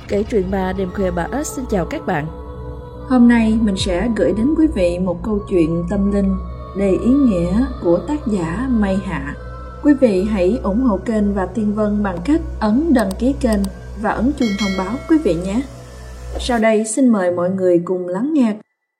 Kể chuyện bà đêm khuya bà ếch xin chào các bạn. Hôm nay mình sẽ gửi đến quý vị một câu chuyện tâm linh đầy ý nghĩa của tác giả Mây Hạ. Quý vị hãy ủng hộ kênh và Tiên Vân bằng cách ấn đăng ký kênh và ấn chuông thông báo quý vị nhé. Sau đây xin mời mọi người cùng lắng nghe.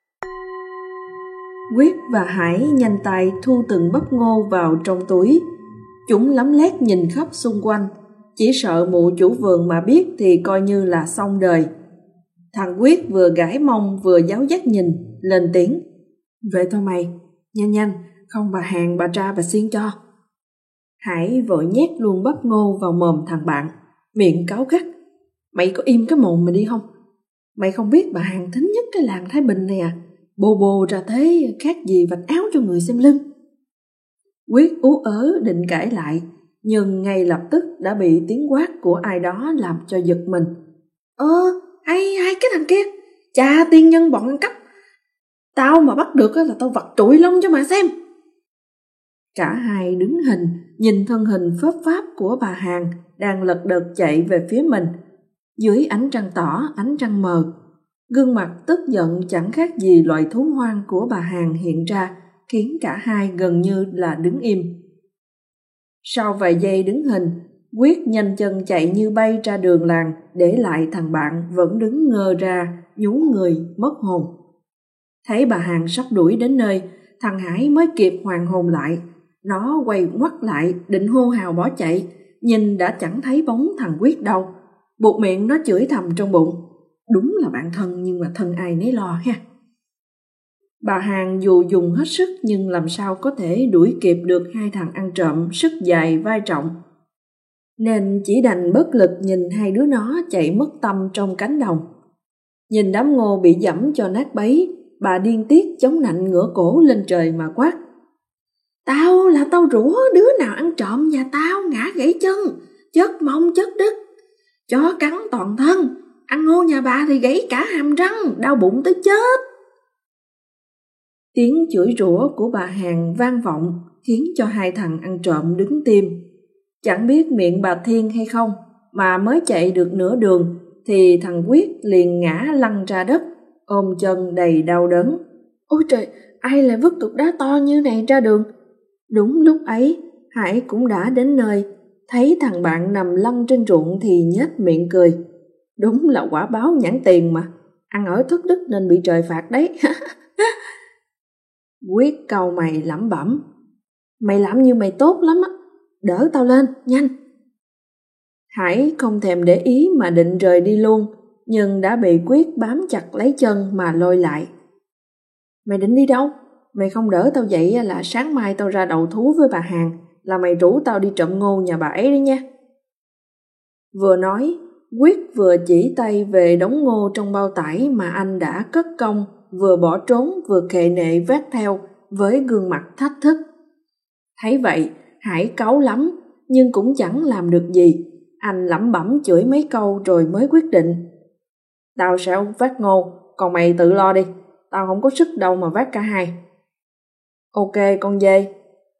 Quyết và Hải nhanh tay thu từng bắp ngô vào trong túi. Chúng lấm lét nhìn khắp xung quanh, chỉ sợ mụ chủ vườn mà biết thì coi như là xong đời. Thằng Quyết vừa gãi mông vừa giáo giác nhìn, lên tiếng: "Về thôi mày, nhanh nhanh, không bà hàng bà tra bà xiên cho." Hải vội nhét luôn bắp ngô vào mồm thằng bạn, miệng cáu gắt: "Mày có im cái mồm mày đi không? Mày không biết bà hàng thính nhất cái làng Thái Bình này à? Bồ bồ ra thế khác gì vạch áo cho người xem lưng." Quyết ú ớ định cãi lại, nhưng ngay lập tức đã bị tiếng quát của ai đó làm cho giật mình. Ai cái thằng kia, cha tiên nhân bọn ăn cắp, tao mà bắt được là tao vặt trụi lông cho mà xem. Cả hai đứng hình, nhìn thân hình phớp pháp của bà hàng đang lật đật chạy về phía mình. Dưới ánh trăng tỏ, ánh trăng mờ, gương mặt tức giận chẳng khác gì loài thú hoang của bà hàng hiện ra, khiến cả hai gần như là đứng im. Sau vài giây đứng hình, Quyết nhanh chân chạy như bay ra đường làng, để lại thằng bạn vẫn đứng ngơ ra, nhún người, mất hồn. Thấy bà hàng sắp đuổi đến nơi, thằng Hải mới kịp hoàn hồn lại. Nó quay ngoắt lại, định hô hào bỏ chạy, nhìn đã chẳng thấy bóng thằng Quyết đâu. Buột miệng nó chửi thầm trong bụng: "Đúng là bạn thân nhưng mà thân ai nấy lo ha." Bà hàng dù dùng hết sức nhưng làm sao có thể đuổi kịp được hai thằng ăn trộm sức dài vai trọng, nên chỉ đành bất lực nhìn hai đứa nó chạy mất tâm trong cánh đồng. Nhìn đám ngô bị giẫm cho nát bấy, bà điên tiết chống nạnh ngửa cổ lên trời mà quát: Tao rủa đứa nào ăn trộm nhà tao ngã gãy chân, chết mông chết đứt, chó cắn toàn thân, ăn ngô nhà bà thì gãy cả hàm răng, đau bụng tới chết." Tiếng chửi rủa của bà hàng vang vọng khiến cho hai thằng ăn trộm đứng tim. Chẳng biết miệng bà thiên hay không mà mới chạy được nửa đường thì thằng Quyết liền ngã lăn ra đất, ôm chân đầy đau đớn. Ôi trời, ai lại vứt cục đá to như này ra đường? Đúng lúc ấy, Hải cũng đã đến nơi, thấy thằng bạn nằm lăn trên ruộng thì nhếch miệng cười. Đúng là quả báo nhãn tiền mà, ăn ở thất đức nên bị trời phạt đấy. Quyết cau mày lẩm bẩm: "Mày làm như mày tốt lắm á, đỡ tao lên, nhanh." Hải không thèm để ý mà định rời đi luôn, nhưng đã bị Quyết bám chặt lấy chân mà lôi lại. "Mày định đi đâu? Mày không đỡ tao dậy là sáng mai tao ra đầu thú với bà hàng, là mày rủ tao đi trộm ngô nhà bà ấy đấy nha." Vừa nói, Quyết vừa chỉ tay về đống ngô trong bao tải mà anh đã cất công, vừa bỏ trốn vừa khệ nệ vác theo với gương mặt thách thức. Thấy vậy, Hải cáu lắm nhưng cũng chẳng làm được gì. Anh lẩm bẩm chửi mấy câu rồi mới quyết định: "Tao sẽ vác ngô, còn mày tự lo đi, tao không có sức đâu mà vác cả hai." "Ok con dê."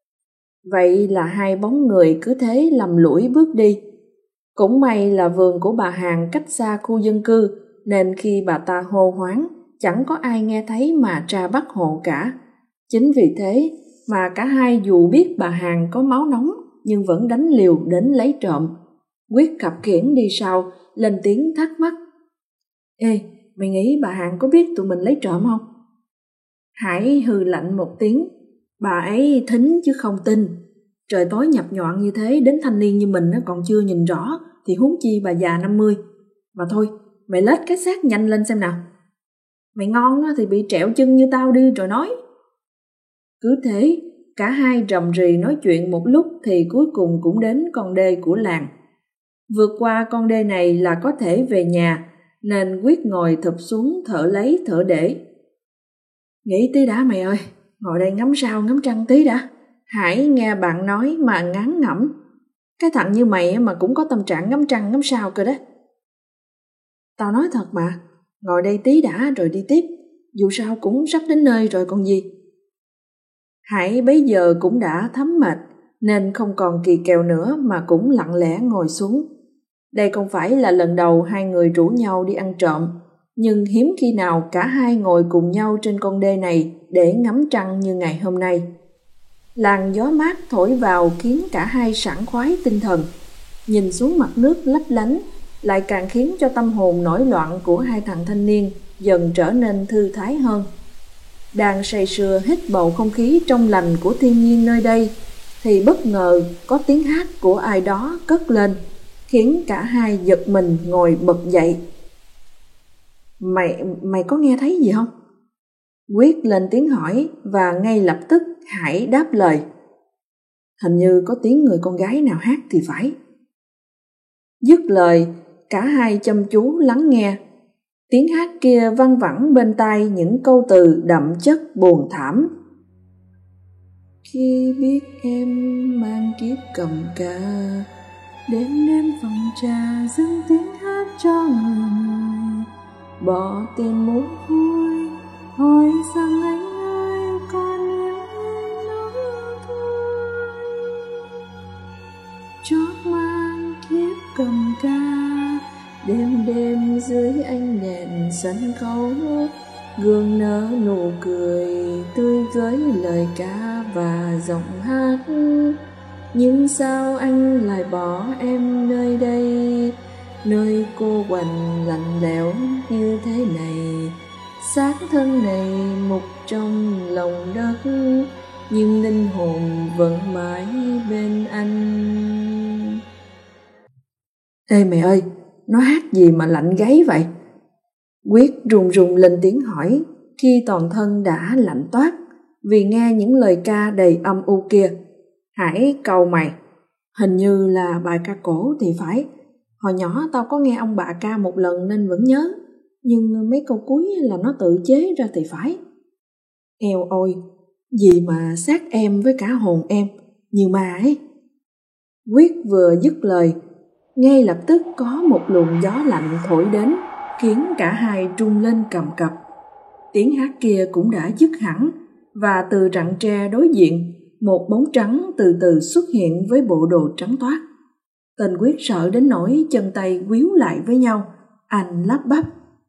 Vậy là hai bóng người cứ thế lầm lũi bước đi. Cũng may là vườn của bà hàng cách xa khu dân cư, nên khi bà ta hô hoáng chẳng có ai nghe thấy mà ra bắt hộ cả. Chính vì thế mà cả hai dù biết bà hàng có máu nóng nhưng vẫn đánh liều đến lấy trộm. Quyết khập khiễng đi sau, lên tiếng thắc mắc: "Ê, mày nghĩ bà hàng có biết tụi mình lấy trộm không?" Hải hừ lạnh một tiếng: "Bà ấy thính chứ không tin. Trời tối nhập nhọn như thế, đến thanh niên như mình còn chưa nhìn rõ thì huống chi bà già 50. Mà thôi, mày lết cái xác nhanh lên xem nào. Mày ngon thì bị trẹo chân như tao đi rồi nói." Cứ thế, cả hai rầm rì nói chuyện một lúc thì cuối cùng cũng đến con đê của làng. Vượt qua con đê này là có thể về nhà, nên Quyết ngồi thụp xuống thở lấy thở để. "Nghỉ tí đã mày ơi, ngồi đây ngắm sao ngắm trăng tí đã." Hải nghe bạn nói mà ngán ngẩm: "Cái thằng như mày mà cũng có tâm trạng ngắm trăng ngắm sao cơ đó." "Tao nói thật mà, ngồi đây tí đã rồi đi tiếp, dù sao cũng sắp đến nơi rồi còn gì." Hải bấy giờ cũng đã thấm mệt nên không còn kỳ kèo nữa mà cũng lặng lẽ ngồi xuống. Đây không phải là lần đầu hai người rủ nhau đi ăn trộm, nhưng hiếm khi nào cả hai ngồi cùng nhau trên con đê này để ngắm trăng như ngày hôm nay. Làn gió mát thổi vào khiến cả hai sảng khoái tinh thần. Nhìn xuống mặt nước lấp lánh lại càng khiến cho tâm hồn nổi loạn của hai thằng thanh niên dần trở nên thư thái hơn. Đang say sưa hít bầu không khí trong lành của thiên nhiên nơi đây thì bất ngờ có tiếng hát của ai đó cất lên, khiến cả hai giật mình ngồi bật dậy. Mày có nghe thấy gì không? Quyết lên tiếng hỏi và ngay lập tức Hải đáp lời. Hình như có tiếng người con gái nào hát thì phải. Dứt lời, cả hai chăm chú lắng nghe. Tiếng hát kia văng vẳng bên tai những câu từ đậm chất buồn thảm. Khi biết em mang kiếp cầm ca, đêm đêm phòng trà dâng tiếng hát cho người bỏ tiền mồ hôi, hỏi rằng anh ơi con yêu em đó thôi. Chót mang kiếp cầm ca, đêm đêm dưới ánh đèn sân khấu, gương nở nụ cười tươi với lời ca và giọng hát. Nhưng sao anh lại bỏ em nơi đây, nơi cô quạnh lạnh lẽo như thế này. Xác thân này mục trong lòng đất, nhưng linh hồn vẫn mãi bên anh. Ê mày ơi, nó hát gì mà lạnh gáy vậy? Quyết run run lên tiếng hỏi khi toàn thân đã lạnh toát vì nghe những lời ca đầy âm u kia. Hải cau mày. Hình như là bài ca cổ thì phải. Hồi nhỏ tao có nghe ông bà ca một lần nên vẫn nhớ, nhưng mấy câu cuối là nó tự chế ra thì phải. Eo ôi, gì mà xác em với cả hồn em, nhiều mà ấy. Quyết vừa dứt lời, ngay lập tức có một luồng gió lạnh thổi đến, khiến cả hai rung lên cầm cập. Tiếng hát kia cũng đã dứt hẳn, và từ rặng tre đối diện, một bóng trắng từ từ xuất hiện với bộ đồ trắng toát. Tên Quyết sợ đến nỗi chân tay quýu lại với nhau. Anh lắp bắp: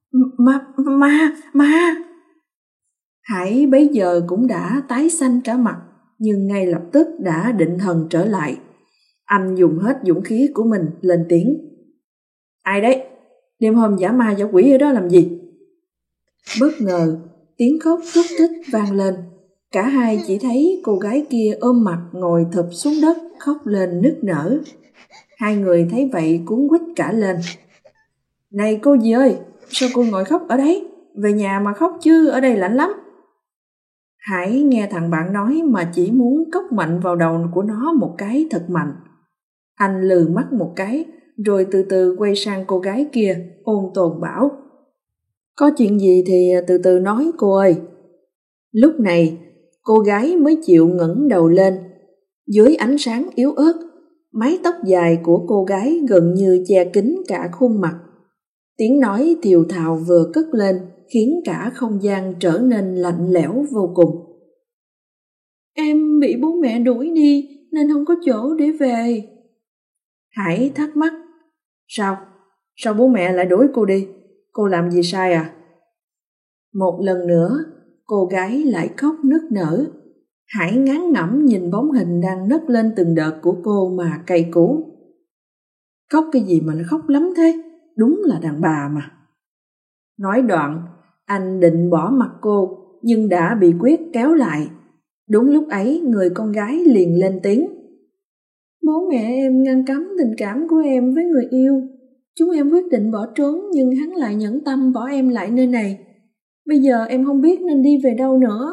Ma. Hải bấy giờ cũng đã tái xanh cả mặt, nhưng ngay lập tức đã định thần trở lại. Anh dùng hết dũng khí của mình lên tiếng: Ai đấy? Đêm hôm giả ma giả quỷ ở đó làm gì? Bất ngờ, tiếng khóc thút thít vang lên. Cả hai chỉ thấy cô gái kia ôm mặt ngồi thụp xuống đất khóc lên nức nở. Hai người thấy vậy cuống quýt cả lên. Này cô dì ơi, sao cô ngồi khóc ở đấy? Về nhà mà khóc chứ, ở đây lạnh lắm. Hải nghe thằng bạn nói mà chỉ muốn cốc mạnh vào đầu của nó một cái thật mạnh. Anh lừ mắt một cái, rồi từ từ quay sang cô gái kia, ôn tồn bảo: Có chuyện gì thì từ từ nói cô ơi. Lúc này, cô gái mới chịu ngẩng đầu lên. Dưới ánh sáng yếu ớt, mái tóc dài của cô gái gần như che kín cả khuôn mặt. Tiếng nói thều thào vừa cất lên khiến cả không gian trở nên lạnh lẽo vô cùng. Em bị bố mẹ đuổi đi nên không có chỗ để về. Hải thắc mắc. Sao bố mẹ lại đuổi cô đi? Cô làm gì sai à? Một lần nữa, cô gái lại khóc nức nở. Hải ngán ngẩm nhìn bóng hình đang nấc lên từng đợt của cô mà cay cú. Khóc cái gì mà nó khóc lắm thế? Đúng là đàn bà mà. Nói đoạn, anh định bỏ mặt cô nhưng đã bị Quyết kéo lại. Đúng lúc ấy người con gái liền lên tiếng. Bố mẹ em ngăn cấm tình cảm của em với người yêu. Chúng em quyết định bỏ trốn nhưng hắn lại nhẫn tâm bỏ em lại nơi này. Bây giờ em không biết nên đi về đâu nữa.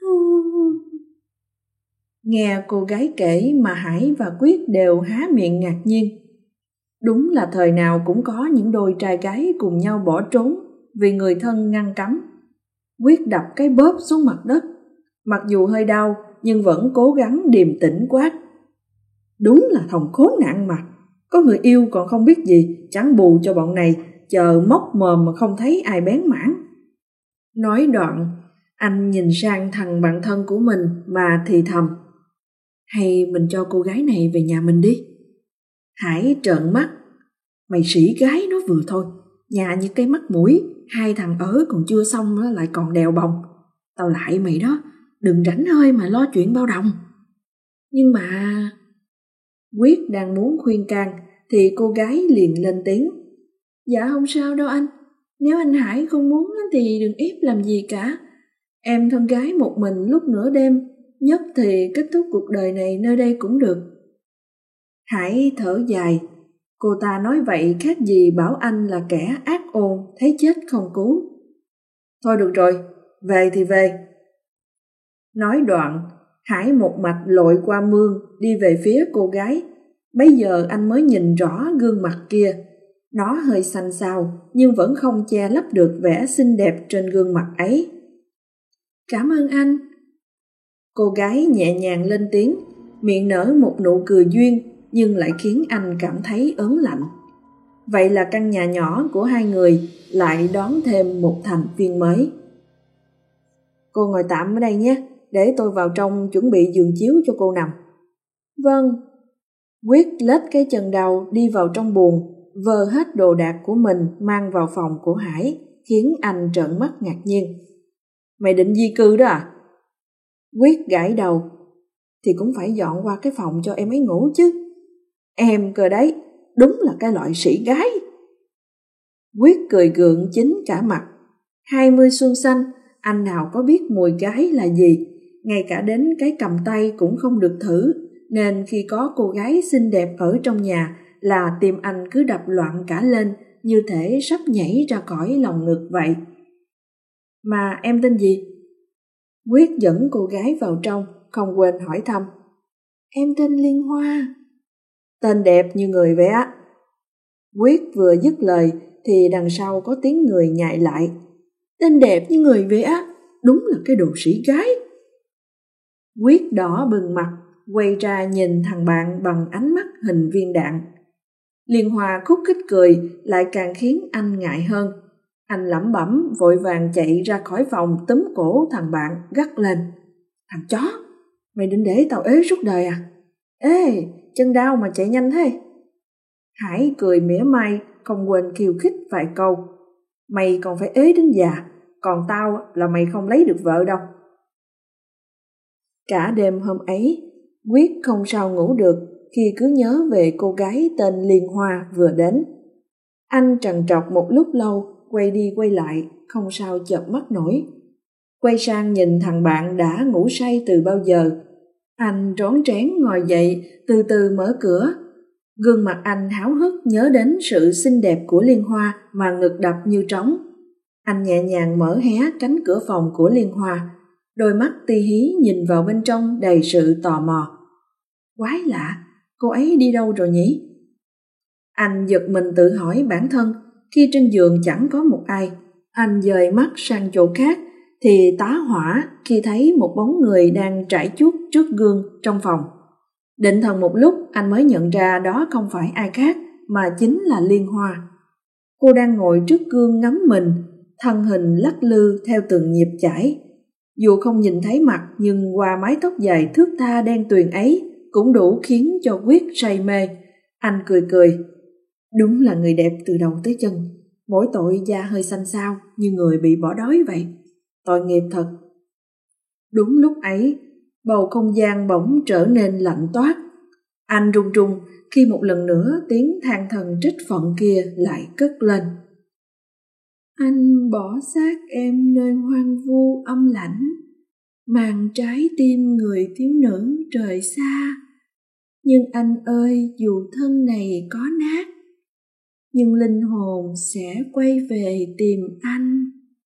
Nghe cô gái kể mà Hải và Quyết đều há miệng ngạc nhiên. Đúng là thời nào cũng có những đôi trai gái cùng nhau bỏ trốn vì người thân ngăn cấm. Quyết đập cái bóp xuống mặt đất. Mặc dù hơi đau nhưng vẫn cố gắng điềm tĩnh quát. Đúng là thằng khốn nạn mà. Có người yêu còn không biết gì, chẳng bù cho bọn này chờ móc mồm mà không thấy ai bén mảng. Nói đoạn, anh nhìn sang thằng bạn thân của mình mà thì thầm. Hay mình cho cô gái này về nhà mình đi? Hải trợn mắt. Mày sỉ gái nó vừa thôi. Nhà như cái mắt mũi, hai thằng ở còn chưa xong nó lại còn đèo bồng. Tao lại mày đó, đừng rảnh hơi mà lo chuyện bao đồng. Nhưng mà... Quyết đang muốn khuyên can thì cô gái liền lên tiếng. Dạ không sao đâu anh. Nếu anh Hải không muốn thì đừng ép làm gì cả. Em thân gái một mình lúc nửa đêm, nhất thì kết thúc cuộc đời này nơi đây cũng được. Hải thở dài. Cô ta nói vậy khác gì bảo anh là kẻ ác ôn, thấy chết không cứu. Thôi được rồi, về thì về. Nói đoạn, Hải một mạch lội qua mương đi về phía cô gái. Bấy giờ anh mới nhìn rõ gương mặt kia. Nó hơi xanh xao nhưng vẫn không che lấp được vẻ xinh đẹp trên gương mặt ấy. Cảm ơn anh. Cô gái nhẹ nhàng lên tiếng, miệng nở một nụ cười duyên nhưng lại khiến anh cảm thấy ớn lạnh. Vậy là căn nhà nhỏ của hai người lại đón thêm một thành viên mới. Cô ngồi tạm ở đây nhé, để tôi vào trong chuẩn bị giường chiếu cho cô nằm. Vâng. Quyết lết cái chân đầu đi vào trong buồng, vơ hết đồ đạc của mình mang vào phòng của Hải, khiến anh trợn mắt ngạc nhiên. Mày định di cư đó à? Quyết gãi đầu. Thì cũng phải dọn qua cái phòng cho em ấy ngủ chứ. Em cơ đấy, đúng là cái loại sĩ gái. Quyết cười gượng chín cả mặt. 20 xuân xanh, anh nào có biết mùi gái là gì, ngay cả đến cái cầm tay cũng không được thử, nên khi có cô gái xinh đẹp ở trong nhà là tim anh cứ đập loạn cả lên, như thể sắp nhảy ra khỏi lòng ngực vậy. Mà em tên gì? Quyết dẫn cô gái vào trong, không quên hỏi thăm. Em tên Liên Hoa. Tên đẹp như người vậy á. Quyết vừa dứt lời thì đằng sau có tiếng người nhại lại. Tên đẹp như người vậy á, đúng là cái đồ sĩ gái. Quyết đỏ bừng mặt, quay ra nhìn thằng bạn bằng ánh mắt hình viên đạn. Liên Hoa khúc khích cười lại càng khiến anh ngại hơn. Anh lẩm bẩm vội vàng chạy ra khỏi phòng, túm cổ thằng bạn gắt lên. Thằng chó, mày định để tao ế suốt đời à? Ê, chân đau mà chạy nhanh thế. Hải cười mỉa mai, không quên khiêu khích vài câu. Mày còn phải ế đến già, còn tao là mày không lấy được vợ đâu. Cả đêm hôm ấy, Quyết không sao ngủ được khi cứ nhớ về cô gái tên Liên Hoa vừa đến. Anh trằn trọc một lúc lâu, quay đi quay lại, không sao chợp mắt nổi. Quay sang nhìn thằng bạn đã ngủ say từ bao giờ. Anh rón rén ngồi dậy, từ từ mở cửa. Gương mặt anh háo hức nhớ đến sự xinh đẹp của Liên Hoa mà ngực đập như trống. Anh nhẹ nhàng mở hé cánh cửa phòng của Liên Hoa, đôi mắt ti hí nhìn vào bên trong đầy sự tò mò. Quái lạ, cô ấy đi đâu rồi nhỉ? Anh giật mình tự hỏi bản thân, khi trên giường chẳng có một ai. Anh dời mắt sang chỗ khác thì tá hỏa khi thấy một bóng người đang trải chuốt trước gương trong phòng. Định thần một lúc, anh mới nhận ra đó không phải ai khác mà chính là Liên Hoa. Cô đang ngồi trước gương ngắm mình, thân hình lắc lư theo từng nhịp chảy. Dù không nhìn thấy mặt nhưng qua mái tóc dài thướt tha đen tuyền ấy cũng đủ khiến cho Quyết say mê. Anh cười cười. Đúng là người đẹp từ đầu tới chân, mỗi tội da hơi xanh xao như người bị bỏ đói vậy. Tội nghiệp thật. Đúng lúc ấy, bầu không gian bỗng trở nên lạnh toát. Anh run run khi một lần nữa tiếng than thần trách phận kia lại cất lên. Anh bỏ xác em nơi hoang vu âm lãnh, mang trái tim người thiếu nữ trời xa. Nhưng anh ơi, dù thân này có nát, nhưng linh hồn sẽ quay về tìm anh.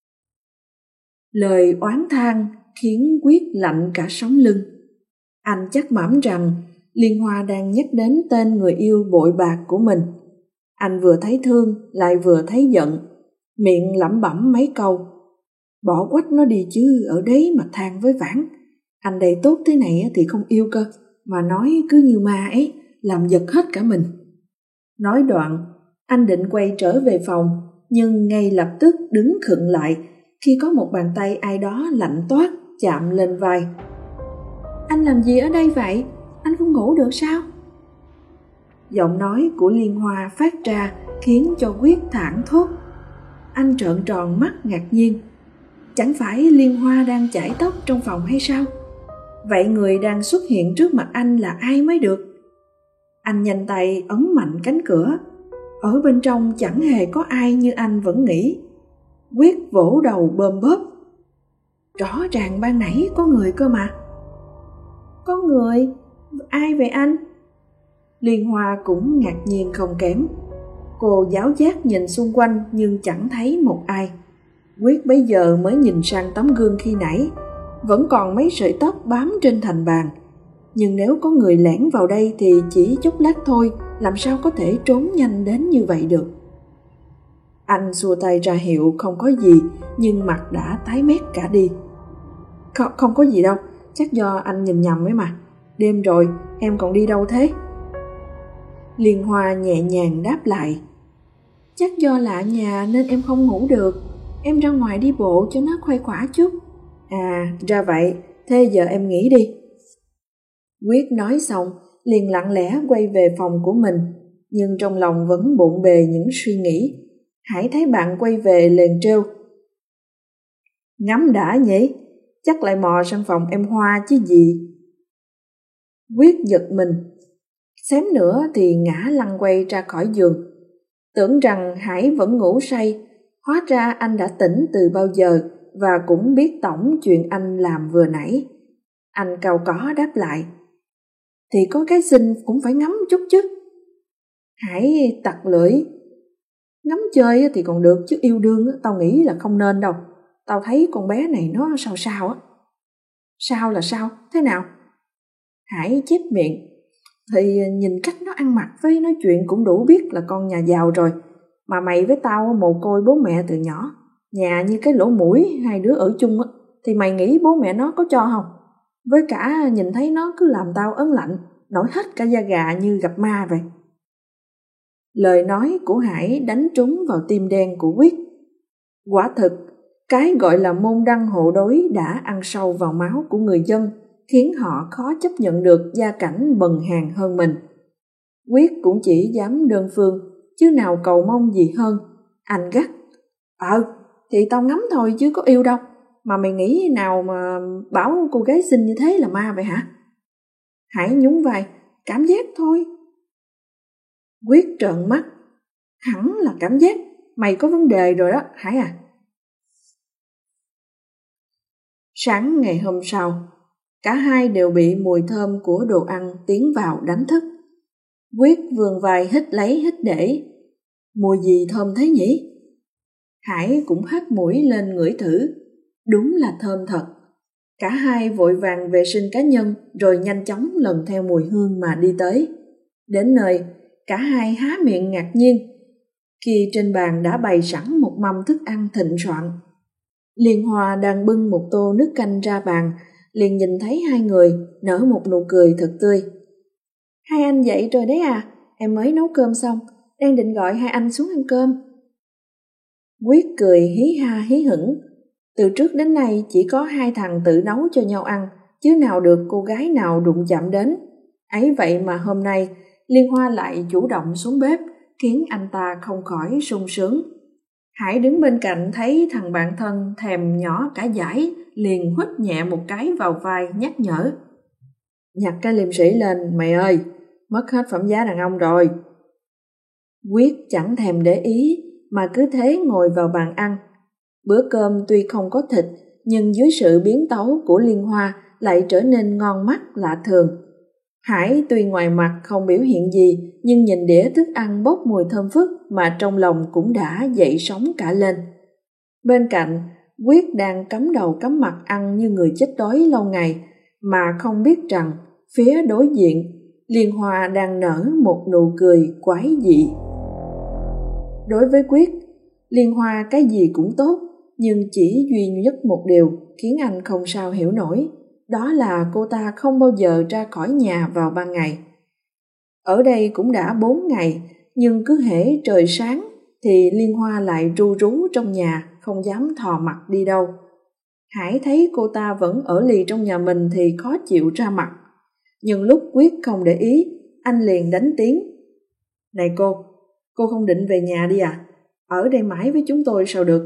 Lời oán than khiến Quyết lạnh cả sống lưng. Anh chắc mẩm rằng Liên Hoa đang nhắc đến tên người yêu bội bạc của mình. Anh vừa thấy thương lại vừa thấy giận, miệng lẩm bẩm mấy câu. Bỏ quách nó đi chứ, ở đấy mà than với vãn. Anh đây tốt thế này thì không yêu cơ, mà nói cứ như ma ấy, làm giật hết cả mình. Nói đoạn, anh định quay trở về phòng, nhưng ngay lập tức đứng khựng lại khi có một bàn tay ai đó lạnh toát chạm lên vai. Anh làm gì ở đây vậy? Anh không ngủ được sao? Giọng nói của Liên Hoa phát ra khiến cho Quyết thảng thốt. Anh trợn tròn mắt ngạc nhiên. Chẳng phải Liên Hoa đang chải tóc trong phòng hay sao? Vậy người đang xuất hiện trước mặt anh là ai mới được? Anh nhanh tay ấn mạnh cánh cửa. Ở bên trong chẳng hề có ai như anh vẫn nghĩ. Quyết vỗ đầu bơm bóp. Rõ ràng ban nãy có người cơ mà. Có người? Ai vậy anh? Liên Hoa cũng ngạc nhiên không kém. Cô giáo giác nhìn xung quanh nhưng chẳng thấy một ai. Quyết bấy giờ mới nhìn sang tấm gương khi nãy. Vẫn còn mấy sợi tóc bám trên thành bàn. Nhưng nếu có người lẻn vào đây thì chỉ chốc lát thôi, làm sao có thể trốn nhanh đến như vậy được. Anh xua tay ra hiệu không có gì, nhưng mặt đã tái mét cả đi. Không có gì đâu, chắc do anh nhìn nhầm ấy mà. Đêm rồi, em còn đi đâu thế? Liên Hoa nhẹ nhàng đáp lại. Chắc do lạ nhà nên em không ngủ được. Em ra ngoài đi bộ cho nó khuây khỏa chút. À, ra vậy, thế giờ em nghỉ đi. Quyết nói xong, liền lặng lẽ quay về phòng của mình, nhưng trong lòng vẫn bộn bề những suy nghĩ. Hải thấy bạn quay về liền trêu. Ngắm đã nhỉ, chắc lại mò sang phòng em Hoa chứ gì. Quyết giật mình, xém nữa thì ngã lăn quay ra khỏi giường. Tưởng rằng Hải vẫn ngủ say, hóa ra anh đã tỉnh từ bao giờ và cũng biết tổng chuyện anh làm vừa nãy. Anh cau có đáp lại. Thì có cái xinh cũng phải ngắm chút chứ. Hải tặc lưỡi. Ngắm chơi thì còn được chứ yêu đương tao nghĩ là không nên đâu. Tao thấy con bé này nó sao sao á. Sao là sao? Thế nào? Hải chép miệng. Thì nhìn cách nó ăn mặc với nói chuyện cũng đủ biết là con nhà giàu rồi. Mà mày với tao mồ côi bố mẹ từ nhỏ. Nhà như cái lỗ mũi, hai đứa ở chung á. Thì mày nghĩ bố mẹ nó có cho không? Với cả nhìn thấy nó cứ làm tao ớn lạnh, nổi hết cả da gà như gặp ma vậy. Lời nói của Hải đánh trúng vào tim đen của Quyết. Quả thực, cái gọi là môn đăng hộ đối đã ăn sâu vào máu của người dân, khiến họ khó chấp nhận được gia cảnh bần hàn hơn mình. Quyết cũng chỉ dám đơn phương, chứ nào cầu mong gì hơn. Anh gắt. Thì tao ngắm thôi chứ có yêu đâu. Mà mày nghĩ nào mà bảo cô gái xinh như thế là ma vậy hả? Hải nhún vai. Cảm giác thôi. Quyết trợn mắt. Hẳn là cảm giác. Mày có vấn đề rồi đó, Hải à. Sáng ngày hôm sau, cả hai đều bị mùi thơm của đồ ăn tiến vào đánh thức. Quyết vươn vai hít lấy hít để. Mùi gì thơm thế nhỉ? Hải cũng hắt mũi lên ngửi thử. Đúng là thơm thật. Cả hai vội vàng vệ sinh cá nhân rồi nhanh chóng lần theo mùi hương mà đi tới. Đến nơi, cả hai há miệng ngạc nhiên khi trên bàn đã bày sẵn một mâm thức ăn thịnh soạn. Liên Hoa đang bưng một tô nước canh ra bàn, liền nhìn thấy hai người, nở một nụ cười thật tươi. Hai anh dậy rồi đấy à, em mới nấu cơm xong, đang định gọi hai anh xuống ăn cơm. Quyết cười hí ha hí hửng. Từ trước đến nay chỉ có hai thằng tự nấu cho nhau ăn, chứ nào được cô gái nào đụng chạm đến. Ấy vậy mà hôm nay, Liên Hoa lại chủ động xuống bếp, khiến anh ta không khỏi sung sướng. Hải đứng bên cạnh thấy thằng bạn thân thèm nhỏ cả dải, liền huých nhẹ một cái vào vai nhắc nhở. Nhặt cái liêm sĩ lên, mày ơi, mất hết phẩm giá đàn ông rồi. Quyết chẳng thèm để ý, mà cứ thế ngồi vào bàn ăn. Bữa cơm tuy không có thịt, nhưng dưới sự biến tấu của Liên Hoa lại trở nên ngon mắt lạ thường. Hải tuy ngoài mặt không biểu hiện gì, nhưng nhìn đĩa thức ăn bốc mùi thơm phức mà trong lòng cũng đã dậy sóng cả lên. Bên cạnh, Quyết đang cắm đầu cắm mặt ăn như người chết đói lâu ngày, mà không biết rằng phía đối diện, Liên Hoa đang nở một nụ cười quái dị. Đối với Quyết, Liên Hoa cái gì cũng tốt, nhưng chỉ duy nhất một điều khiến anh không sao hiểu nổi, đó là cô ta không bao giờ ra khỏi nhà vào ban ngày. Ở đây cũng đã 4 ngày, nhưng cứ hễ trời sáng thì Liên Hoa lại ru rú trong nhà, không dám thò mặt đi đâu. Hải thấy cô ta vẫn ở lì trong nhà mình thì khó chịu ra mặt. Nhưng lúc Quyết không để ý, anh liền đánh tiếng. Này cô, Cô không định về nhà đi à? Ở đây mãi với chúng tôi sao được?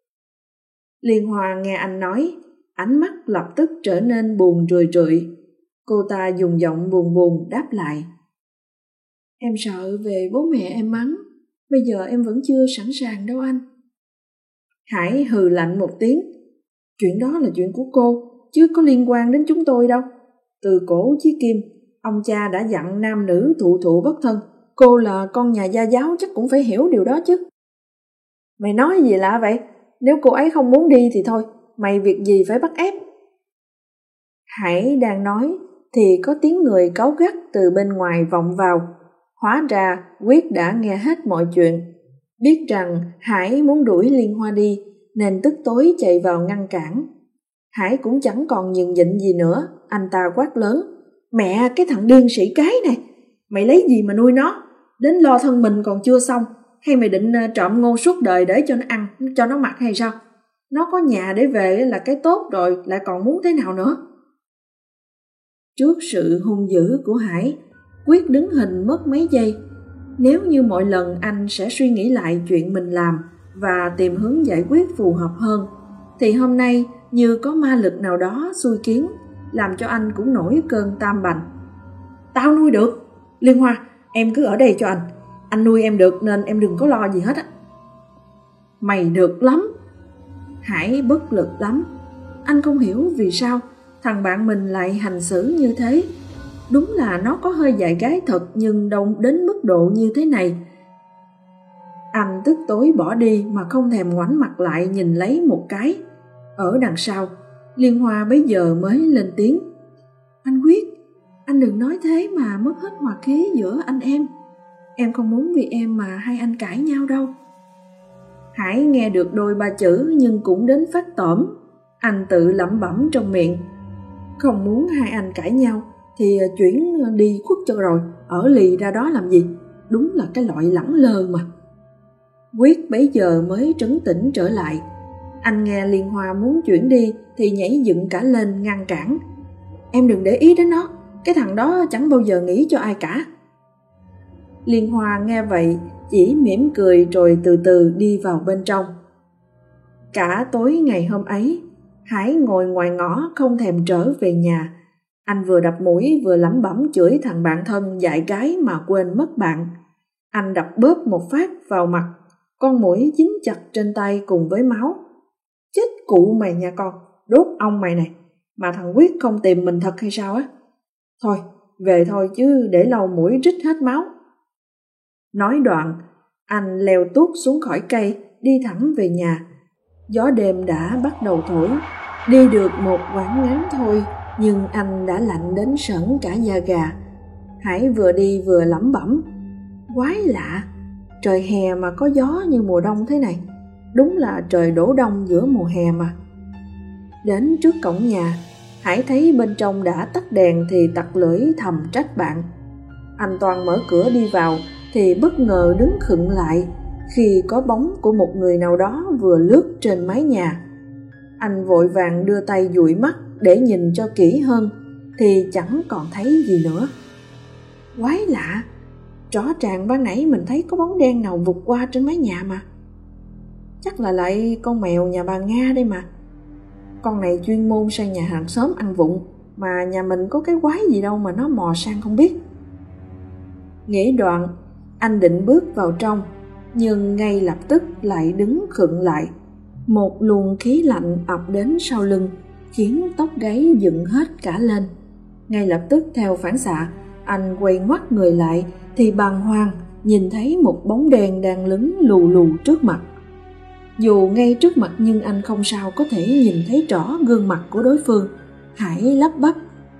Liên Hoa nghe anh nói, ánh mắt lập tức trở nên buồn rười rượi. Cô ta dùng giọng buồn buồn đáp lại. Em sợ về bố mẹ em mắng. Bây giờ em vẫn chưa sẵn sàng đâu anh. Hải hừ lạnh một tiếng. Chuyện đó là chuyện của cô, chứ có liên quan đến chúng tôi đâu. Từ cổ chí kim, ông cha đã dặn nam nữ thụ thụ bất thân. Cô là con nhà gia giáo chắc cũng phải hiểu điều đó chứ. Mày nói gì lạ vậy? Nếu cô ấy không muốn đi thì thôi, mày việc gì phải bắt ép? Hải đang nói thì có tiếng người cáu gắt từ bên ngoài vọng vào. Hóa ra Quyết đã nghe hết mọi chuyện. Biết rằng Hải muốn đuổi Liên Hoa đi nên tức tối chạy vào ngăn cản. Hải cũng chẳng còn nhường nhịn gì nữa, anh ta quát lớn. Mẹ, cái thằng điên sĩ cái này, mày lấy gì mà nuôi nó? Đến lo thân mình còn chưa xong, hay mày định trộm ngô suốt đời để cho nó ăn, cho nó mặc hay sao? Nó có nhà để về là cái tốt rồi, lại còn muốn thế nào nữa? Trước sự hung dữ của Hải, Quyết đứng hình mất mấy giây. Nếu như mọi lần anh sẽ suy nghĩ lại chuyện mình làm và tìm hướng giải quyết phù hợp hơn, thì hôm nay như có ma lực nào đó xui khiến, làm cho anh cũng nổi cơn tam bành. Tao nuôi được. Liên Hoa, em cứ ở đây cho anh. Anh nuôi em được nên em đừng có lo gì hết á. Mày được lắm. Hải bất lực lắm. Anh không hiểu vì sao thằng bạn mình lại hành xử như thế. Đúng là nó có hơi dại gái thật, nhưng đâu đến mức độ như thế này. Anh tức tối bỏ đi mà không thèm ngoảnh mặt lại nhìn lấy một cái. Ở đằng sau, Liên Hoa bấy giờ mới lên tiếng. Anh Quyết, anh đừng nói thế mà mất hết hòa khí giữa anh em. Em không muốn vì em mà hai anh cãi nhau đâu. Hải nghe được đôi ba chữ nhưng cũng đến phát tởm. Anh tự lẩm bẩm trong miệng. Không muốn hai anh cãi nhau thì chuyển đi khuất cho rồi, ở lì ra đó làm gì? Đúng là cái loại lẳng lơ mà. Quyết bấy giờ mới trấn tĩnh trở lại. Anh nghe Liên Hoa muốn chuyển đi thì nhảy dựng cả lên ngăn cản. Em đừng để ý đến nó, cái thằng đó chẳng bao giờ nghĩ cho ai cả. Liên Hoa nghe vậy chỉ mỉm cười rồi từ từ đi vào bên trong. Cả tối ngày hôm ấy, Hải ngồi ngoài ngõ không thèm trở về nhà. Anh vừa đập mũi vừa lẩm bẩm chửi thằng bạn thân dại gái mà quên mất bạn. Anh đập bóp một phát vào mặt, con muỗi dính chặt trên tay cùng với máu. Chết cụ mày nha con, đốt ông mày này, mà thằng Quyết không tìm mình thật hay sao á? Thôi, về thôi chứ để lâu mũi rít hết máu. Nói đoạn, anh leo tuốt xuống khỏi cây, đi thẳng về nhà. Gió đêm đã bắt đầu thổi, đi được một quãng ngắn thôi, nhưng anh đã lạnh đến sởn cả da gà. Hải vừa đi vừa lẩm bẩm. Quái lạ, trời hè mà có gió như mùa đông thế này. Đúng là trời đổ đông giữa mùa hè mà. Đến trước cổng nhà, Hải thấy bên trong đã tắt đèn thì tặc lưỡi thầm trách bạn. Anh toan mở cửa đi vào thì bất ngờ đứng khựng lại khi có bóng của một người nào đó vừa lướt trên mái nhà. Anh vội vàng đưa tay dụi mắt để nhìn cho kỹ hơn thì chẳng còn thấy gì nữa. Quái lạ, rõ ràng ban nãy mình thấy có bóng đen nào vụt qua trên mái nhà mà. Chắc là lại con mèo nhà bà Nga đây mà. Con này chuyên môn sang nhà hàng xóm ăn vụng, mà nhà mình có cái quái gì đâu mà nó mò sang không biết. Nghĩ đoạn, anh định bước vào trong, nhưng ngay lập tức lại đứng khựng lại. Một luồng khí lạnh ập đến sau lưng, khiến tóc gáy dựng hết cả lên. Ngay lập tức theo phản xạ, anh quay ngoắt người lại thì bàng hoàng nhìn thấy một bóng đen đang lững lù lù trước mặt. Dù ngay trước mặt nhưng anh không sao có thể nhìn thấy rõ gương mặt của đối phương. Hải lắp bắp.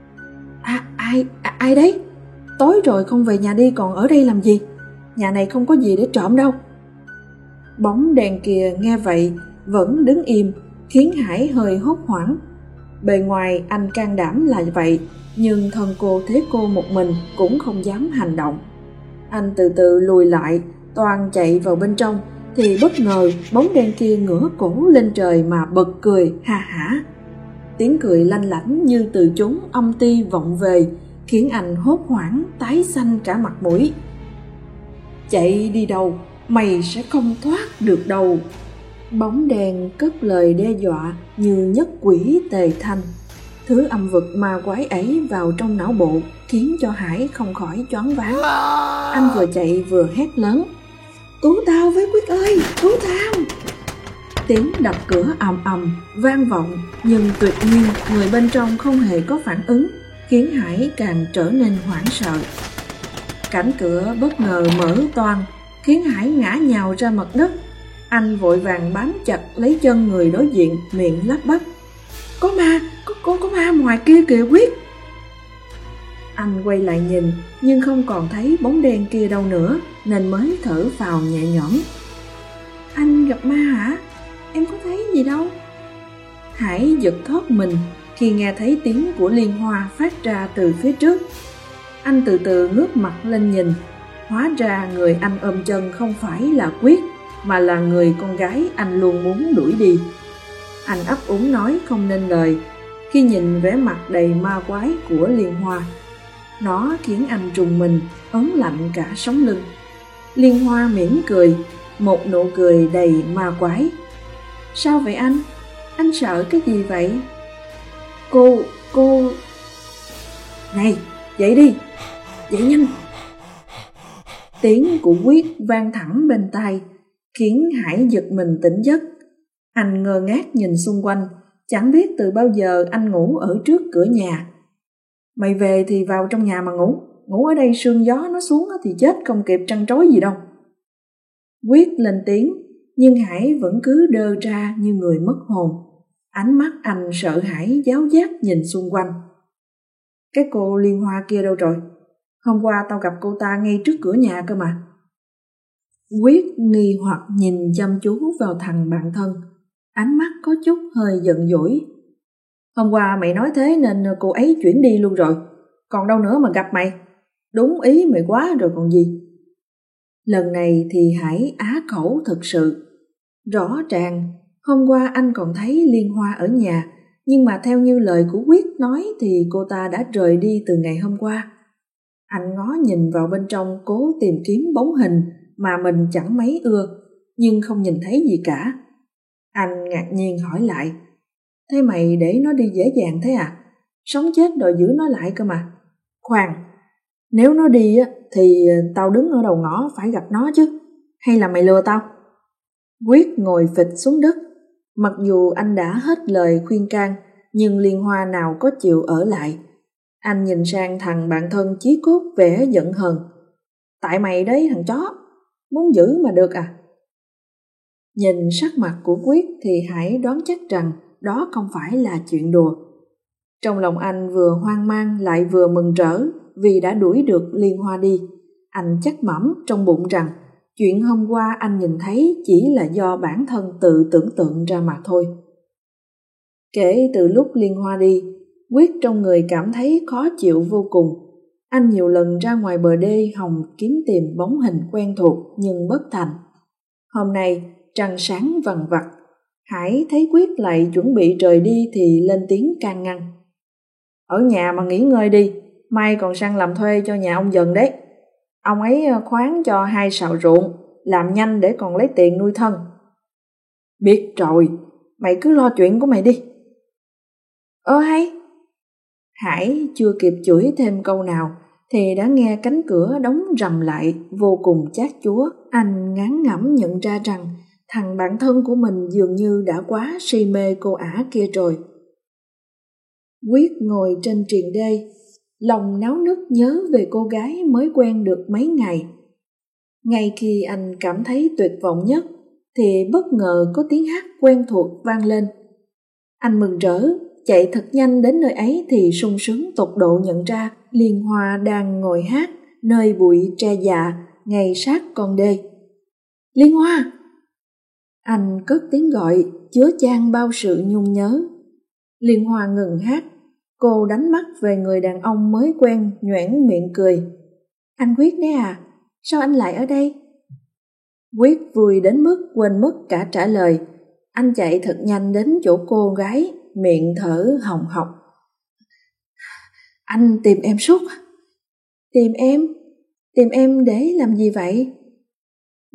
Ai đấy? Tối rồi không về nhà đi còn ở đây làm gì? Nhà này không có gì để trộm đâu. Bóng đèn kia nghe vậy vẫn đứng im, khiến Hải hơi hốt hoảng. Bề ngoài anh can đảm là vậy, nhưng thân cô thế cô một mình cũng không dám hành động. Anh từ từ lùi lại, toan chạy vào bên trong thì bất ngờ bóng đen kia ngửa cổ lên trời mà bật cười ha hả. Tiếng cười lanh lảnh như từ chốn âm ti vọng về, khiến anh hốt hoảng tái xanh cả mặt mũi. chạy đi đâu, mày sẽ không thoát được đâu. Bóng đen cất lời đe dọa như nhất quỷ tề thanh. Thứ âm vực ma quái ấy vào trong não bộ khiến cho Hải không khỏi choáng váng. Anh vừa chạy vừa hét lớn: "Cứu tao với Quyết ơi, cứu tao!" Tiếng đập cửa ầm ầm vang vọng, nhưng tuyệt nhiên người bên trong không hề có phản ứng, khiến Hải càng trở nên hoảng sợ. Cánh cửa bất ngờ mở toang, khiến Hải ngã nhào ra mặt đất. Anh vội vàng bám chặt lấy chân người đối diện, miệng lắp bắp: "Có ma, có ma ngoài kia kìa Quyết!" Anh quay lại nhìn, nhưng không còn thấy bóng đen kia đâu nữa, nên mới thở phào nhẹ nhõm. "Anh gặp ma hả? Em có thấy gì đâu." Hải giật thoát mình khi nghe thấy tiếng của Liên Hoa phát ra từ phía trước. Anh từ từ ngước mặt lên nhìn, hóa ra người anh ôm chân không phải là Quyết, mà là người con gái anh luôn muốn đuổi đi. Anh ấp úng nói không nên lời khi nhìn vẻ mặt đầy ma quái của Liên Hoa. Nó khiến anh trùng mình, ớn lạnh cả sống lưng. Liên Hoa mỉm cười, một nụ cười đầy ma quái. "Sao vậy anh? Anh sợ cái gì vậy?" Cô... "Này, dậy đi, dậy nhanh!" Tiếng của Quyết vang thẳng bên tai, khiến Hải giật mình tỉnh giấc. Anh ngơ ngác nhìn xung quanh, chẳng biết từ bao giờ anh ngủ ở trước cửa nhà. "Mày về thì vào trong nhà mà ngủ, ngủ ở đây sương gió nó xuống thì chết không kịp trăn trối gì đâu." Quyết lên tiếng, nhưng Hải vẫn cứ đơ ra như người mất hồn. Ánh mắt anh sợ hãi giáo giác nhìn xung quanh. "Cái cô Liên Hoa kia đâu rồi? Hôm qua tao gặp cô ta ngay trước cửa nhà cơ mà." Quyết nghi hoặc nhìn chăm chú vào thằng bạn thân, ánh mắt có chút hơi giận dỗi. "Hôm qua mày nói thế nên cô ấy chuyển đi luôn rồi, còn đâu nữa mà gặp mày. Đúng ý mày quá rồi còn gì." Lần này thì Hải á khẩu thực sự. Rõ ràng hôm qua anh còn thấy Liên Hoa ở nhà, nhưng mà theo như lời của Quyết nói thì cô ta đã rời đi từ ngày hôm qua. Anh ngó nhìn vào bên trong cố tìm kiếm bóng hình mà mình chẳng mấy ưa, nhưng không nhìn thấy gì cả. Anh ngạc nhiên hỏi lại: "Thế mày để nó đi dễ dàng thế à? Sống chết đòi giữ nó lại cơ mà." "Khoan, nếu nó đi thì tao đứng ở đầu ngõ phải gặp nó chứ, hay là mày lừa tao?" Quyết ngồi phịch xuống đất. Mặc dù anh đã hết lời khuyên can, nhưng Liên Hoa nào có chịu ở lại. Anh nhìn sang thằng bạn thân chí cốt vẻ giận hờn: "Tại mày đấy thằng chó, muốn giữ mà được à?" Nhìn sắc mặt của Quyết thì Hải đoán chắc rằng đó không phải là chuyện đùa. Trong lòng anh vừa hoang mang lại vừa mừng rỡ vì đã đuổi được Liên Hoa đi. Anh chắc mẩm trong bụng rằng chuyện hôm qua anh nhìn thấy chỉ là do bản thân tự tưởng tượng ra mà thôi. Kể từ lúc Liên Hoa đi, Quyết trong người cảm thấy khó chịu vô cùng. Anh nhiều lần ra ngoài bờ đê hòng kiếm tìm bóng hình quen thuộc nhưng bất thành. Hôm nay trăng sáng vằng vặc, Hải thấy Quyết lại chuẩn bị rời đi thì lên tiếng can ngăn: "Ở nhà mà nghỉ ngơi đi, mai còn sang làm thuê cho nhà ông Dần đấy. Ông ấy khoán cho 2 sào ruộng, làm nhanh để còn lấy tiền nuôi thân." "Biết rồi, mày cứ lo chuyện của mày đi." Hay. Hải chưa kịp chửi thêm câu nào thì đã nghe cánh cửa đóng rầm lại vô cùng chát chúa. Anh ngán ngẩm nhận ra rằng thằng bạn thân của mình dường như đã quá si mê cô ả kia rồi. Quyết ngồi trên triền đê, lòng náo nức nhớ về cô gái mới quen được mấy ngày. Ngay khi anh cảm thấy tuyệt vọng nhất thì bất ngờ có tiếng hát quen thuộc vang lên. Anh mừng rỡ chạy thật nhanh đến nơi ấy thì sung sướng tột độ nhận ra Liên Hoa đang ngồi hát nơi bụi tre già ngay sát con đê. "Liên Hoa!" Anh cất tiếng gọi chứa chan bao sự nhung nhớ. Liên Hoa ngừng hát, cô đánh mắt về người đàn ông mới quen, nhoẻn miệng cười: "Anh Quyết đấy à? Sao anh lại ở đây?" Quyết vui đến mức quên mất cả trả lời. Anh chạy thật nhanh đến chỗ cô gái, miệng thở hồng hộc: "Anh tìm em suốt." Tìm em để làm gì vậy?"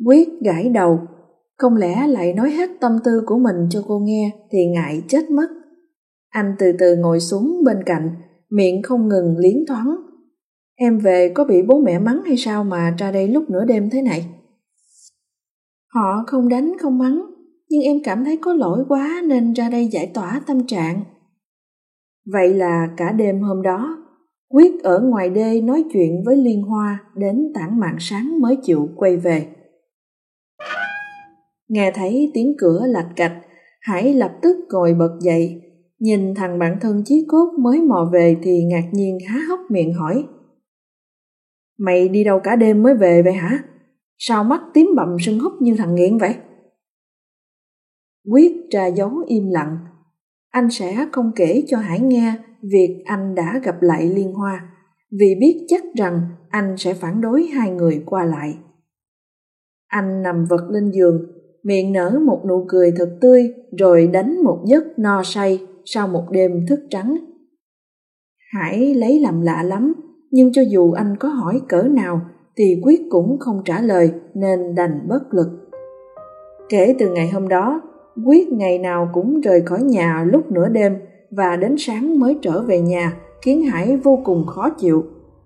Quyết gãi đầu, không lẽ lại nói hết tâm tư của mình cho cô nghe thì ngại chết mất. Anh từ từ ngồi xuống bên cạnh, miệng không ngừng liến thoáng. Em về có bị bố mẹ mắng hay sao mà ra đây lúc nửa đêm thế này? Họ không đánh không mắng, nhưng em cảm thấy có lỗi quá nên ra đây giải tỏa tâm trạng. Vậy là cả đêm hôm đó, Quyết ở ngoài đê nói chuyện với Liên Hoa đến tảng mạn sáng mới chịu quay về. Nghe thấy tiếng cửa lạch cạch, Hải lập tức ngồi bật dậy, nhìn thằng bạn thân chí cốt mới mò về thì ngạc nhiên há hốc miệng hỏi: Mày đi đâu cả đêm mới về vậy hả? Sao mắt tím bầm sưng húp như thằng nghiện vậy? Quyết ra dấu im lặng. Anh sẽ không kể cho Hải nghe việc anh đã gặp lại Liên Hoa, vì biết chắc rằng anh sẽ phản đối hai người qua lại. Anh nằm vật lên giường, miệng nở một nụ cười thật tươi rồi đánh một giấc no say sau một đêm thức trắng. Hải lấy làm lạ lắm, nhưng cho dù anh có hỏi cỡ nào thì Quyết cũng không trả lời nên đành bất lực. Kể từ ngày hôm đó, Quyết ngày nào cũng rời khỏi nhà lúc nửa đêm và đến sáng mới trở về nhà, khiến Hải vô cùng khó chịu.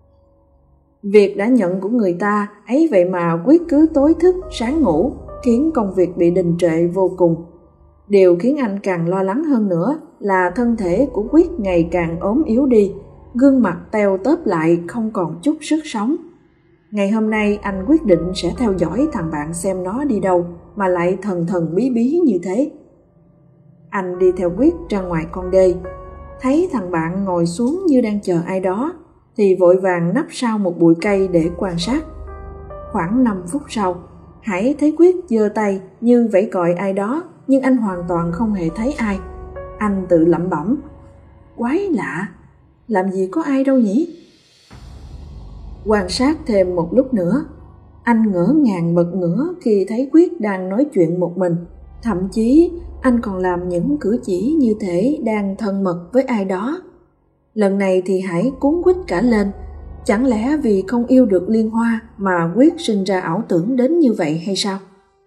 Việc đã nhận của người ta ấy vậy mà Quyết cứ tối thức sáng ngủ, khiến công việc bị đình trệ vô cùng. Điều khiến anh càng lo lắng hơn nữa là thân thể của Quyết ngày càng ốm yếu đi, gương mặt teo tóp lại không còn chút sức sống. Ngày hôm nay anh quyết định sẽ theo dõi thằng bạn xem nó đi đâu mà lại thần thần bí bí như thế. Anh đi theo Quyết ra ngoài con đê, thấy thằng bạn ngồi xuống như đang chờ ai đó thì vội vàng nấp sau một bụi cây để quan sát. Khoảng 5 phút sau, Hải thấy Quyết giơ tay như vẫy gọi ai đó, nhưng anh hoàn toàn không hề thấy ai. Anh tự lẩm bẩm: Quái lạ, làm gì có ai đâu nhỉ? Quan sát thêm một lúc nữa, anh ngỡ ngàng bật ngửa khi thấy Quyết đang nói chuyện một mình. Thậm chí anh còn làm những cử chỉ như thể đang thân mật với ai đó. Lần này thì Hải cuống quýt cả lên. Chẳng lẽ vì không yêu được Liên Hoa mà Quyết sinh ra ảo tưởng đến như vậy hay sao?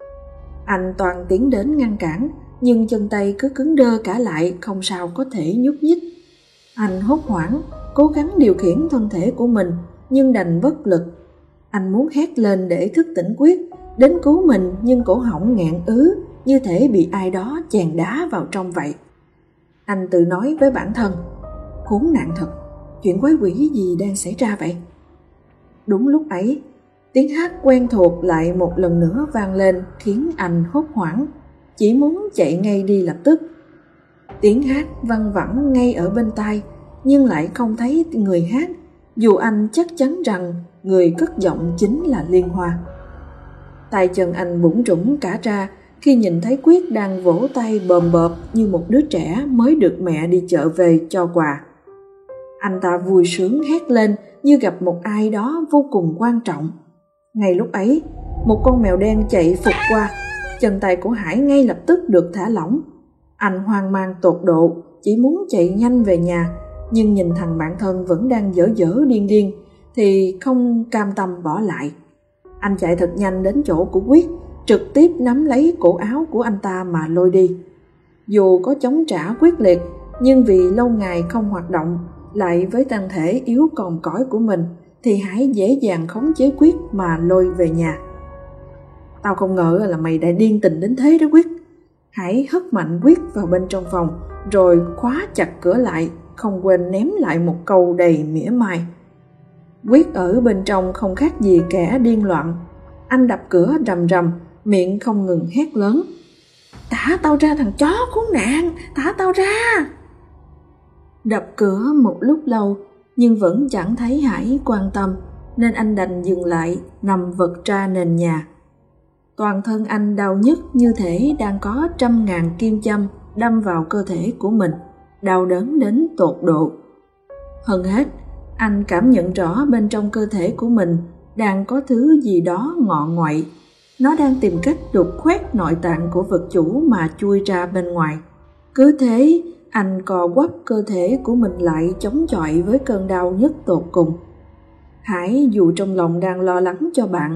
Anh toàn tiến đến ngăn cản, nhưng chân tay cứ cứng đơ cả lại, không sao có thể nhúc nhích. Anh hốt hoảng, cố gắng điều khiển thân thể của mình, nhưng đành bất lực. Anh muốn hét lên để thức tỉnh Quyết, đến cứu mình, nhưng cổ họng nghẹn ứ, như thể bị ai đó chèn đá vào trong vậy. Anh tự nói với bản thân: khốn nạn thật, chuyện quái quỷ gì đang xảy ra vậy? Đúng lúc ấy, tiếng hát quen thuộc lại một lần nữa vang lên, khiến anh hốt hoảng, chỉ muốn chạy ngay đi lập tức. Tiếng hát văng vẳng ngay ở bên tai, nhưng lại không thấy người hát, dù anh chắc chắn rằng người cất giọng chính là Liên Hoa. Tay chân anh bủn rủn cả ra khi nhìn thấy Quyết đang vỗ tay bòm bợp như một đứa trẻ mới được mẹ đi chợ về cho quà. Anh ta vui sướng hét lên như gặp một ai đó vô cùng quan trọng. Ngay lúc ấy, một con mèo đen chạy phụt qua, chân tay của Hải ngay lập tức được thả lỏng. Anh hoang mang tột độ, chỉ muốn chạy nhanh về nhà, nhưng nhìn thằng bạn thân vẫn đang dở dở điên điên thì không cam tâm bỏ lại. Anh chạy thật nhanh đến chỗ của Quyết, trực tiếp nắm lấy cổ áo của anh ta mà lôi đi. Dù có chống trả quyết liệt, nhưng vì lâu ngày không hoạt động, lại với thân thể yếu còm cõi của mình, thì Hải dễ dàng khống chế Quyết mà lôi về nhà. Tao không ngờ là mày đã điên tình đến thế đó Quyết. Hải hất mạnh Quyết vào bên trong phòng, rồi khóa chặt cửa lại, không quên ném lại một câu đầy mỉa mai. Quyết ở bên trong không khác gì kẻ điên loạn. Anh đập cửa rầm rầm, miệng không ngừng hét lớn: "Thả tao ra thằng chó khốn nạn, thả tao ra!" Đập cửa một lúc lâu nhưng vẫn chẳng thấy Hải quan tâm, nên anh đành dừng lại, nằm vật ra nền nhà. Toàn thân anh đau nhức như thể đang có 100.000 kim châm đâm vào cơ thể của mình, đau đớn đến tột độ. Hơn hết, anh cảm nhận rõ bên trong cơ thể của mình đang có thứ gì đó ngọ ngoại. Nó đang tìm cách đục khoét nội tạng của vật chủ mà chui ra bên ngoài. Cứ thế, anh co quắp cơ thể của mình lại chống chọi với cơn đau nhức tột cùng. Hải dù trong lòng đang lo lắng cho bạn,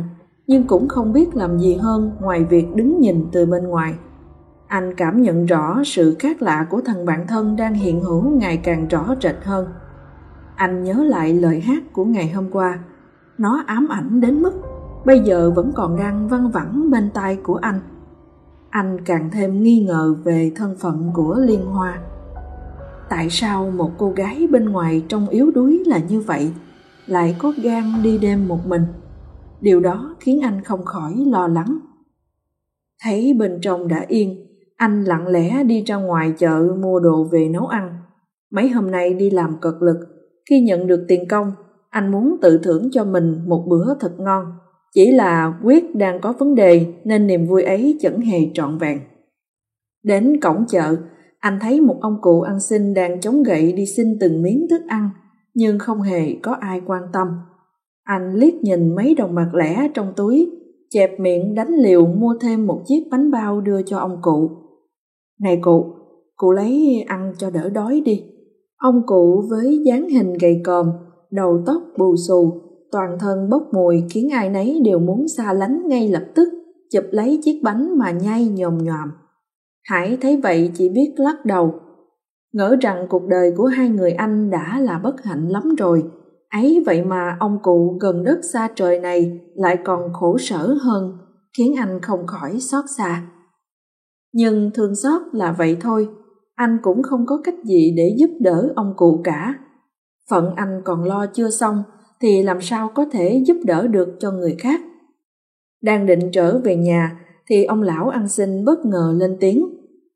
nhưng cũng không biết làm gì hơn ngoài việc đứng nhìn từ bên ngoài. Anh cảm nhận rõ sự khác lạ của thằng bạn thân đang hiện hữu ngày càng rõ rệt hơn. Anh nhớ lại lời hát của ngày hôm qua. Nó ám ảnh đến mức bây giờ vẫn còn đang văng vẳng bên tai của anh. Anh càng thêm nghi ngờ về thân phận của Liên Hoa. Tại sao một cô gái bên ngoài trông yếu đuối là như vậy lại có gan đi đêm một mình? Điều đó khiến anh không khỏi lo lắng. Thấy bên trong đã yên, anh lặng lẽ đi ra ngoài chợ mua đồ về nấu ăn. Mấy hôm nay đi làm cật lực, khi nhận được tiền công, anh muốn tự thưởng cho mình một bữa thật ngon. Chỉ là Quyết đang có vấn đề nên niềm vui ấy chẳng hề trọn vẹn. Đến cổng chợ, anh thấy một ông cụ ăn xin đang chống gậy đi xin từng miếng thức ăn, nhưng không hề có ai quan tâm. Anh liếc nhìn mấy đồng bạc lẻ trong túi, chẹp miệng đánh liều mua thêm một chiếc bánh bao đưa cho ông cụ. Này cụ lấy ăn cho đỡ đói đi. Ông cụ với dáng hình gầy còm, đầu tóc bù xù, toàn thân bốc mùi khiến ai nấy đều muốn xa lánh ngay lập tức, chụp lấy chiếc bánh mà nhai nhồm nhoàm. Hải thấy vậy chỉ biết lắc đầu, ngỡ rằng cuộc đời của hai người anh đã là bất hạnh lắm rồi. Ấy vậy mà ông cụ gần đất xa trời này lại còn khổ sở hơn, khiến anh không khỏi xót xa. Nhưng thương xót là vậy thôi, anh cũng không có cách gì để giúp đỡ ông cụ cả. Phận anh còn lo chưa xong thì làm sao có thể giúp đỡ được cho người khác. Đang định trở về nhà thì ông lão ăn xin bất ngờ lên tiếng.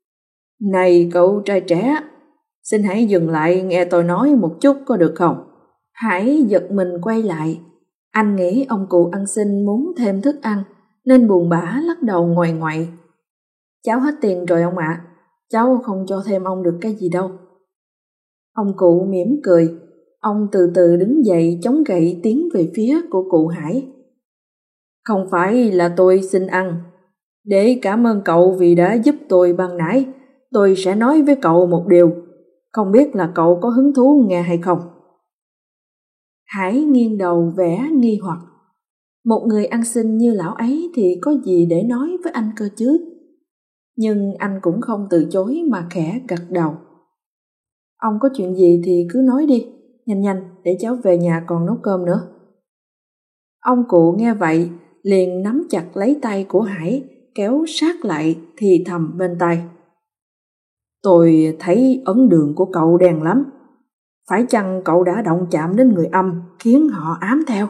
Này cậu trai trẻ, xin hãy dừng lại nghe tôi nói một chút có được không? Hải giật mình quay lại. Anh nghĩ ông cụ ăn xin muốn thêm thức ăn nên buồn bã lắc đầu ngoại ngoại. Cháu hết tiền rồi ông ạ, cháu không cho thêm ông được cái gì đâu. Ông cụ mỉm cười. Ông từ từ đứng dậy chống gậy tiến về phía của cụ Hải. Không phải là tôi xin ăn. Để cảm ơn cậu vì đã giúp tôi ban nãy, tôi sẽ nói với cậu một điều. Không biết là cậu có hứng thú nghe hay không? Hải nghiêng đầu vẻ nghi hoặc. Một người ăn xin như lão ấy thì có gì để nói với anh cơ chứ? Nhưng anh cũng không từ chối mà khẽ gật đầu. Ông có chuyện gì thì cứ nói đi, nhanh để cháu về nhà còn nấu cơm nữa. Ông cụ nghe vậy liền nắm chặt lấy tay của Hải, kéo sát lại thì thầm bên tai. Tôi thấy ấn đường của cậu đen lắm. Phải chăng cậu đã động chạm đến người âm khiến họ ám theo?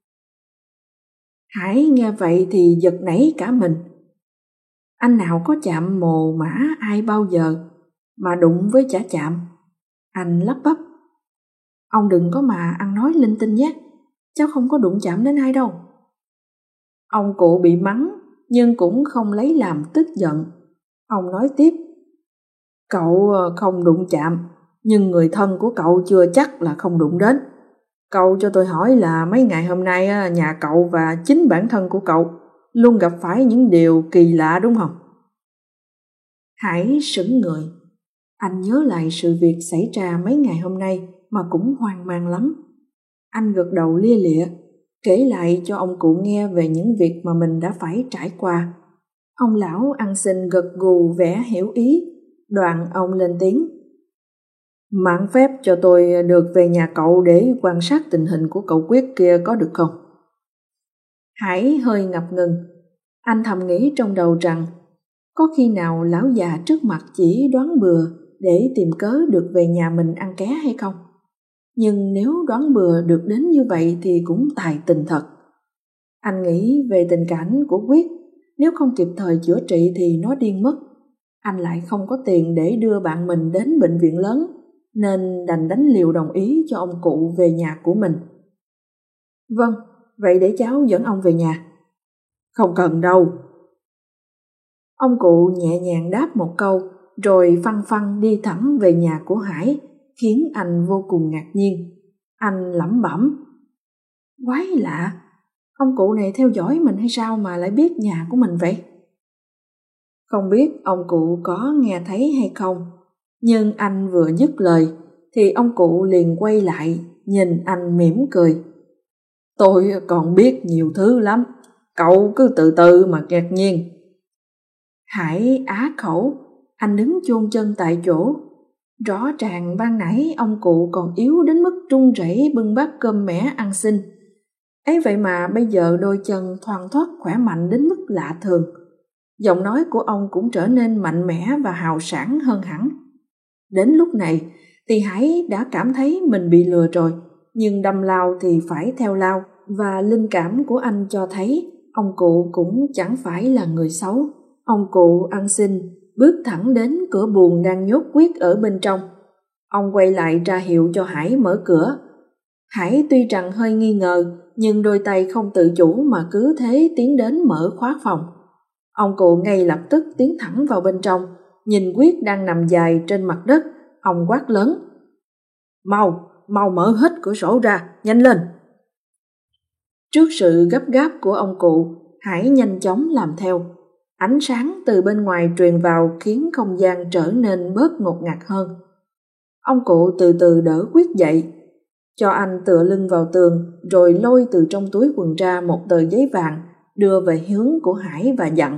Hải nghe vậy thì giật nảy cả mình. Anh nào có chạm mồ mả ai bao giờ mà đụng với chả chạm. Anh lắp bắp. Ông đừng có mà ăn nói linh tinh nhé, cháu không có đụng chạm đến ai đâu. Ông cụ bị mắng nhưng cũng không lấy làm tức giận. Ông nói tiếp. Cậu không đụng chạm, nhưng người thân của cậu chưa chắc là không đụng đến. Cậu cho tôi hỏi là mấy ngày hôm nay nhà cậu và chính bản thân của cậu luôn gặp phải những điều kỳ lạ đúng không? Hải sững người. Anh nhớ lại sự việc xảy ra mấy ngày hôm nay mà cũng hoang mang lắm. Anh gật đầu lia lịa, kể lại cho ông cụ nghe về những việc mà mình đã phải trải qua. Ông lão ăn xin gật gù vẻ hiểu ý, đoạn ông lên tiếng. Mạn phép cho tôi được về nhà cậu để quan sát tình hình của cậu Quyết kia có được không? Hải hơi ngập ngừng. Anh thầm nghĩ trong đầu rằng có khi nào lão già trước mặt chỉ đoán bừa để tìm cớ được về nhà mình ăn ké hay không? Nhưng nếu đoán bừa được đến như vậy thì cũng tài tình thật. Anh nghĩ về tình cảnh của Quyết, nếu không kịp thời chữa trị thì nó điên mất. Anh lại không có tiền để đưa bạn mình đến bệnh viện lớn, nên đành đánh liều đồng ý cho ông cụ về nhà của mình. Vâng, vậy để cháu dẫn ông về nhà. Không cần đâu. Ông cụ nhẹ nhàng đáp một câu, rồi phăng phăng đi thẳng về nhà của Hải, khiến anh vô cùng ngạc nhiên. Anh lẩm bẩm. Quái lạ, ông cụ này theo dõi mình hay sao mà lại biết nhà của mình vậy? Không biết ông cụ có nghe thấy hay không, nhưng anh vừa dứt lời thì ông cụ liền quay lại nhìn anh mỉm cười. Tôi còn biết nhiều thứ lắm, Cậu cứ từ từ mà ngạc nhiên. Hải á khẩu, anh đứng chôn chân tại chỗ. Rõ ràng ban nãy ông cụ còn yếu đến mức run rẩy bưng bát cơm mẻ ăn xin. Ấy vậy mà bây giờ đôi chân thoăn thoắt khỏe mạnh đến mức lạ thường. Giọng nói của ông cũng trở nên mạnh mẽ và hào sảng hơn hẳn. Đến lúc này thì Hải đã cảm thấy mình bị lừa rồi, nhưng đâm lao thì phải theo lao, và linh cảm của anh cho thấy ông cụ cũng chẳng phải là người xấu. Ông cụ ăn xin bước thẳng đến cửa buồng đang nhốt Quyết ở bên trong. Ông quay lại ra hiệu cho Hải mở cửa. Hải tuy rằng hơi nghi ngờ, nhưng đôi tay không tự chủ mà cứ thế tiến đến mở khóa phòng. Ông cụ ngay lập tức tiến thẳng vào bên trong, nhìn Quyết đang nằm dài trên mặt đất. Ông quát lớn: Mau mở hết cửa sổ ra, nhanh lên. Trước sự gấp gáp của ông cụ, Hải nhanh chóng làm theo. Ánh sáng từ bên ngoài truyền vào khiến không gian trở nên bớt ngột ngạt hơn. Ông cụ từ từ đỡ Quyết dậy, cho anh tựa lưng vào tường, rồi lôi từ trong túi quần ra một tờ giấy vàng, đưa về hướng của Hải và dặn: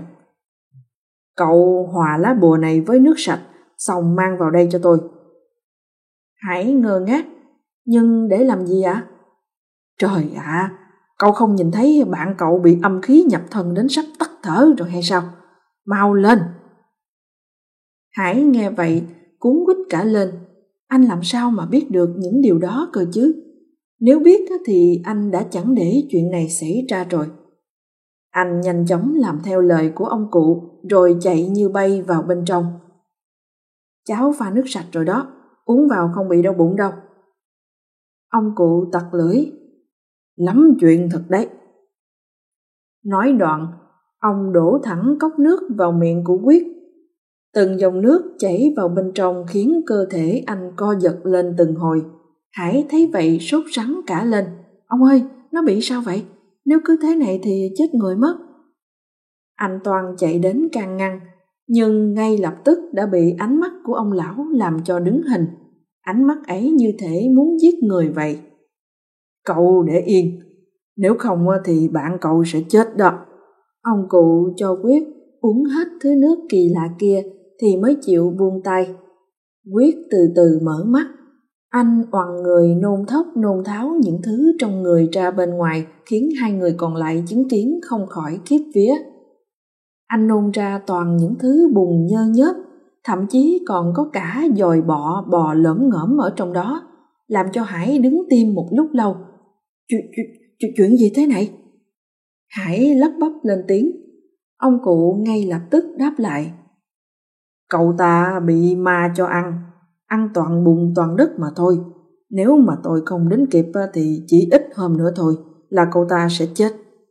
Cậu hòa lá bùa này với nước sạch, xong mang vào đây cho tôi. Hải ngơ ngác: Nhưng để làm gì ạ? Trời ạ, cậu không nhìn thấy bạn cậu bị âm khí nhập thân đến sắp tắt thở rồi hay sao? Mau lên! Hải nghe vậy cuống quýt cả lên. Anh làm sao mà biết được những điều đó cơ chứ? Nếu biết thì anh đã chẳng để chuyện này xảy ra rồi. Anh nhanh chóng làm theo lời của ông cụ, rồi chạy như bay vào bên trong. Cháo pha nước sạch rồi đó, uống vào không bị đau bụng đâu. Ông cụ tặc lưỡi: Lắm chuyện thật đấy. Nói đoạn, ông đổ thẳng cốc nước vào miệng của Quyết. Từng dòng nước chảy vào bên trong khiến cơ thể anh co giật lên từng hồi. Hải thấy vậy sốt sắng cả lên: Ông ơi, nó bị sao vậy? Nếu cứ thế này thì chết người mất. Anh toan chạy đến can ngăn, nhưng ngay lập tức đã bị ánh mắt của ông lão làm cho đứng hình. Ánh mắt ấy như thể muốn giết người vậy. Cậu để yên, nếu không thì bạn cậu sẽ chết đó. Ông cụ cho Quyết uống hết thứ nước kỳ lạ kia thì mới chịu buông tay. Quyết từ từ mở mắt. Anh oằn người nôn thốc nôn tháo những thứ trong người ra bên ngoài, khiến hai người còn lại chứng kiến không khỏi khiếp vía. Anh nôn ra toàn những thứ bùn nhơ nhớp, thậm chí còn có cả dòi bò lởm ngởm ở trong đó, làm cho Hải đứng tim một lúc lâu. Chuyện gì thế này? Hải lắp bắp lên tiếng. Ông cụ ngay lập tức đáp lại: Cậu ta bị ma cho ăn toàn bùn toàn đất mà thôi. Nếu mà tôi không đến kịp thì chỉ ít hôm nữa thôi là cậu ta sẽ chết.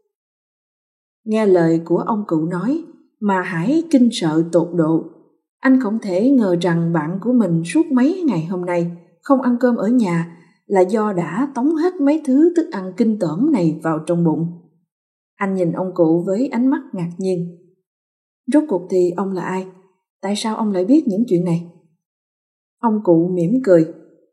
Nghe lời của ông cụ nói mà Hải kinh sợ tột độ. Anh không thể ngờ rằng bạn của mình suốt mấy ngày hôm nay không ăn cơm ở nhà là do đã tống hết mấy thứ thức ăn kinh tởm này vào trong bụng. Anh nhìn ông cụ với ánh mắt ngạc nhiên. Rốt cuộc thì ông là ai? Tại sao ông lại biết những chuyện này? Ông cụ mỉm cười.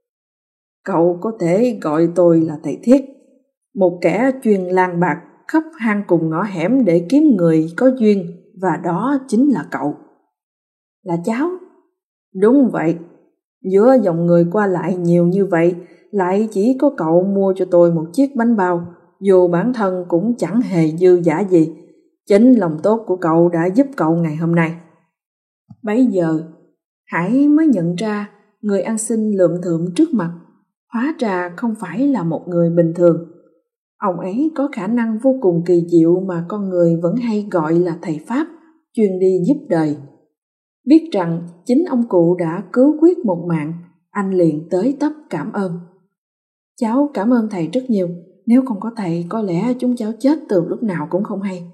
Cậu có thể gọi tôi là thầy Thiết, một kẻ chuyên lang bạc khắp hang cùng ngõ hẻm để kiếm người có duyên, và đó chính là cậu. Là cháu? Đúng vậy. Giữa dòng người qua lại nhiều như vậy, lại chỉ có cậu mua cho tôi một chiếc bánh bao, dù bản thân cũng chẳng hề dư dả gì. Chính lòng tốt của cậu đã giúp cậu ngày hôm nay. Bấy giờ, Hải mới nhận ra người ăn xin lượm thượm trước mặt hóa ra không phải là một người bình thường. Ông ấy có khả năng vô cùng kỳ diệu mà con người vẫn hay gọi là thầy Pháp, chuyên đi giúp đời. Biết rằng chính ông cụ đã cứu Quyết một mạng, anh liền tới tấp cảm ơn. Cháu cảm ơn thầy rất nhiều, nếu không có thầy có lẽ chúng cháu chết từ lúc nào cũng không hay.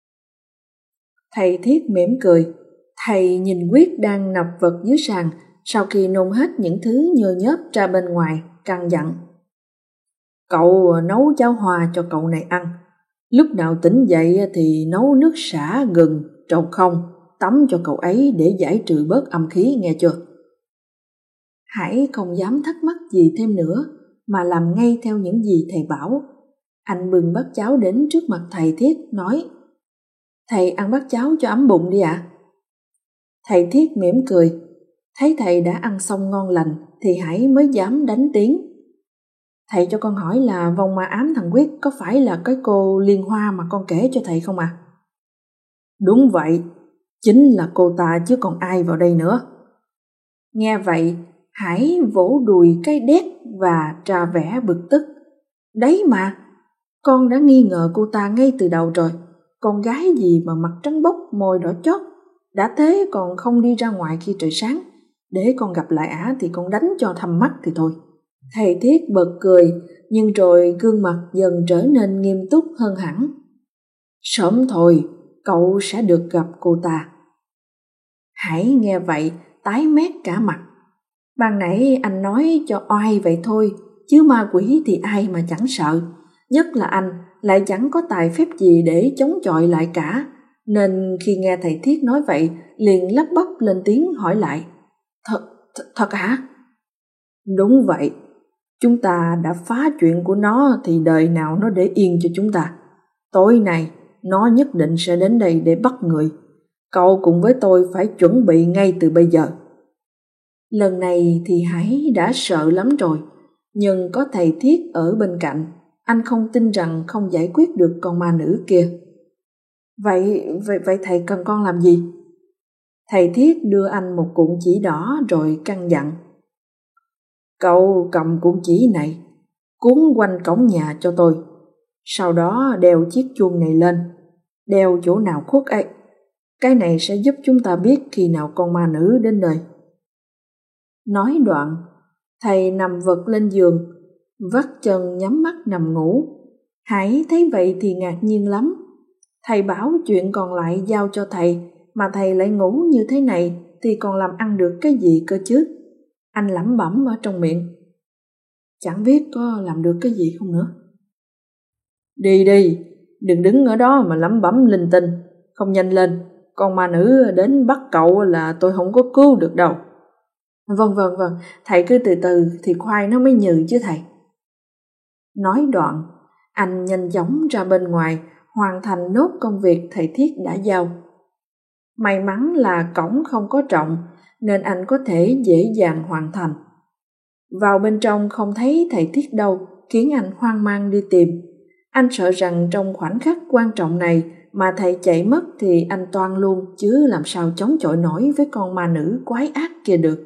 Thầy Thiết mỉm cười. Thầy nhìn Quyết đang nằm vật dưới sàn, sau khi nôn hết những thứ nhơ nhớp ra bên ngoài, căn dặn. Cậu nấu cháo hoa cho cậu này ăn. Lúc nào tỉnh dậy thì nấu nước sả gừng, trầu không, tắm cho cậu ấy để giải trừ bớt âm khí, nghe chưa? Hải không dám thắc mắc gì thêm nữa, mà làm ngay theo những gì thầy bảo. Anh bưng bát cháo đến trước mặt thầy Thiết nói: "Thầy ăn bát cháo cho ấm bụng đi ạ." Thầy Thiết mỉm cười, thấy thầy đã ăn xong ngon lành thì Hải mới dám đánh tiếng: "Thầy cho con hỏi là vong ma ám thằng Quyết có phải là cái cô Liên Hoa mà con kể cho thầy không ạ?" "Đúng vậy, chính là cô ta chứ còn ai vào đây nữa." Nghe vậy, Hải vỗ đùi cái đét và ra vẻ bực tức: "Đấy mà, con đã nghi ngờ cô ta ngay từ đầu rồi. Con gái gì mà mặt trắng bóc, môi đỏ chót, đã thế còn không đi ra ngoài khi trời sáng. Để con gặp lại ả thì con đánh cho thâm mắt thì thôi." Thầy Thiết bật cười, nhưng rồi gương mặt dần trở nên nghiêm túc hơn hẳn. "Sớm thôi, cậu sẽ được gặp cô ta." Hải nghe vậy, tái mét cả mặt. Ban nãy anh nói cho oai vậy thôi, chứ ma quỷ thì ai mà chẳng sợ. Nhất là anh lại chẳng có tài phép gì để chống chọi lại cả, nên khi nghe thầy Thiết nói vậy liền lắp bắp lên tiếng hỏi lại: Thật hả?" "Đúng vậy, chúng ta đã phá chuyện của nó thì đời nào nó để yên cho chúng ta. Tối nay nó nhất định sẽ đến đây để bắt người. Cậu cùng với tôi phải chuẩn bị ngay từ bây giờ." Lần này thì Hải đã sợ lắm rồi, nhưng có thầy Thiết ở bên cạnh, anh không tin rằng không giải quyết được con ma nữ kia. Vậy thầy cần con làm gì?" Thầy Thiết đưa anh một cuộn chỉ đỏ rồi căn dặn: "Cậu cầm cuộn chỉ này, cuốn quanh cổng nhà cho tôi. Sau đó đeo chiếc chuông này lên, đeo chỗ nào khuất ấy. Cái này sẽ giúp chúng ta biết khi nào con ma nữ đến nơi." Nói đoạn, thầy nằm vật lên giường, vắt chân nhắm mắt nằm ngủ. Hải thấy vậy thì ngạc nhiên lắm. Thầy bảo chuyện còn lại giao cho thầy, mà thầy lại ngủ như thế này thì còn làm ăn được cái gì cơ chứ? Anh lẩm bẩm ở trong miệng: "Chẳng biết có làm được cái gì không nữa." Đi đi, đừng đứng ở đó mà lẩm bẩm linh tinh. Không nhanh lên, con ma nữ đến bắt cậu là tôi không có cứu được đâu." Vâng, thầy cứ từ từ thì khoai nó mới nhừ chứ thầy." Nói đoạn, anh nhanh chóng ra bên ngoài hoàn thành nốt công việc thầy Thiết đã giao. May mắn là cổng không có trọng nên anh có thể dễ dàng hoàn thành. Vào bên trong không thấy thầy Thiết đâu, khiến anh hoang mang đi tìm. Anh sợ rằng trong khoảnh khắc quan trọng này mà thầy chạy mất thì anh toan luôn, chứ làm sao chống chọi nổi với con ma nữ quái ác kia được.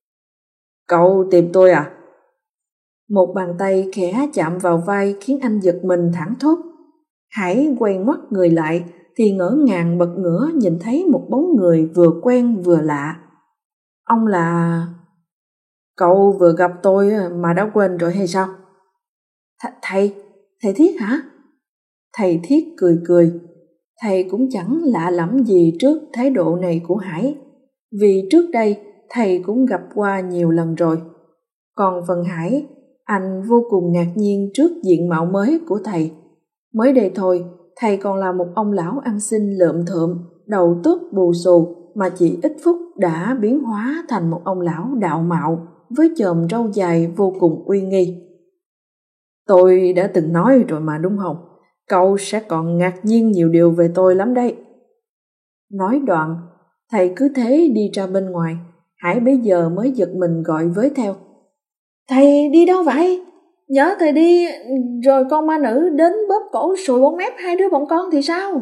"Cậu tìm tôi à?" Một bàn tay khẽ chạm vào vai khiến anh giật mình thảng thốt. Hải quay ngoắt người lại thì ngỡ ngàng bật ngửa nhìn thấy một bóng người vừa quen vừa lạ. "Ông là..." "Cậu vừa gặp tôi mà đã quên rồi hay sao?" Thầy Thiết hả?" Thầy Thiết cười. Thầy cũng chẳng lạ lẫm gì trước thái độ này của Hải, vì trước đây thầy cũng gặp qua nhiều lần rồi. Còn phần Hải, anh vô cùng ngạc nhiên trước diện mạo mới của thầy. Mới đây thôi, thầy còn là một ông lão ăn xin lượm thượm, đầu tóc bù xù, mà chỉ ít phút đã biến hóa thành một ông lão đạo mạo với chòm râu dài vô cùng uy nghi. "Tôi đã từng nói rồi mà đúng không? Cậu sẽ còn ngạc nhiên nhiều điều về tôi lắm đấy." Nói đoạn, thầy cứ thế đi ra bên ngoài. Hải bấy giờ mới giật mình gọi với theo: "Thầy đi đâu vậy? Nhớ thầy đi rồi con ma nữ đến bóp cổ sùi bóng mép hai đứa bọn con thì sao?"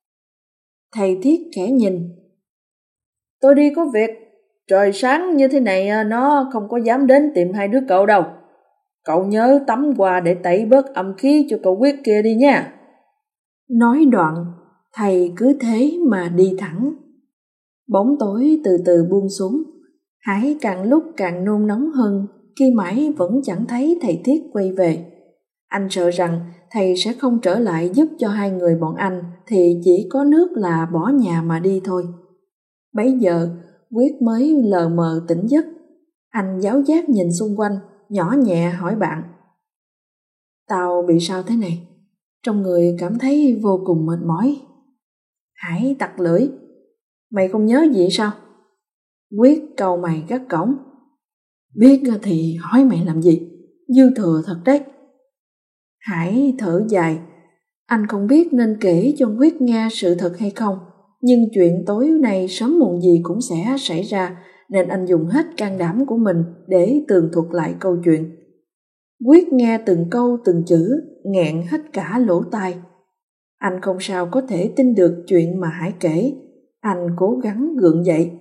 Thầy Thiết khẽ nhìn: "Tôi đi có việc, trời sáng như thế này nó không có dám đến tìm hai đứa cậu đâu. Cậu nhớ tắm qua để tẩy bớt âm khí cho cậu Quyết kia đi nha." Nói đoạn, thầy cứ thế mà đi thẳng. Bóng tối từ từ buông xuống. Hải càng lúc càng nôn nóng hơn khi mãi vẫn chẳng thấy thầy Thiết quay về. Anh sợ rằng thầy sẽ không trở lại giúp cho hai người bọn anh thì chỉ có nước là bỏ nhà mà đi thôi. Bấy giờ Quyết mới lờ mờ tỉnh giấc. Anh giáo giác nhìn xung quanh, nhỏ nhẹ hỏi bạn: "Tao bị sao thế này? Trong người cảm thấy vô cùng mệt mỏi." Hải tặc lưỡi: "Mày không nhớ gì sao?" Quyết cau mày gắt gỏng: "Biết thì hỏi mày làm gì, dư thừa thật đấy." Hải thở dài. Anh không biết nên kể cho Quyết nghe sự thật hay không, nhưng chuyện tối nay sớm muộn gì cũng sẽ xảy ra, nên anh dùng hết can đảm của mình để tường thuật lại câu chuyện. Quyết nghe từng câu từng chữ, nghẹn hết cả lỗ tai. Anh không sao có thể tin được chuyện mà Hải kể. Anh cố gắng gượng dậy.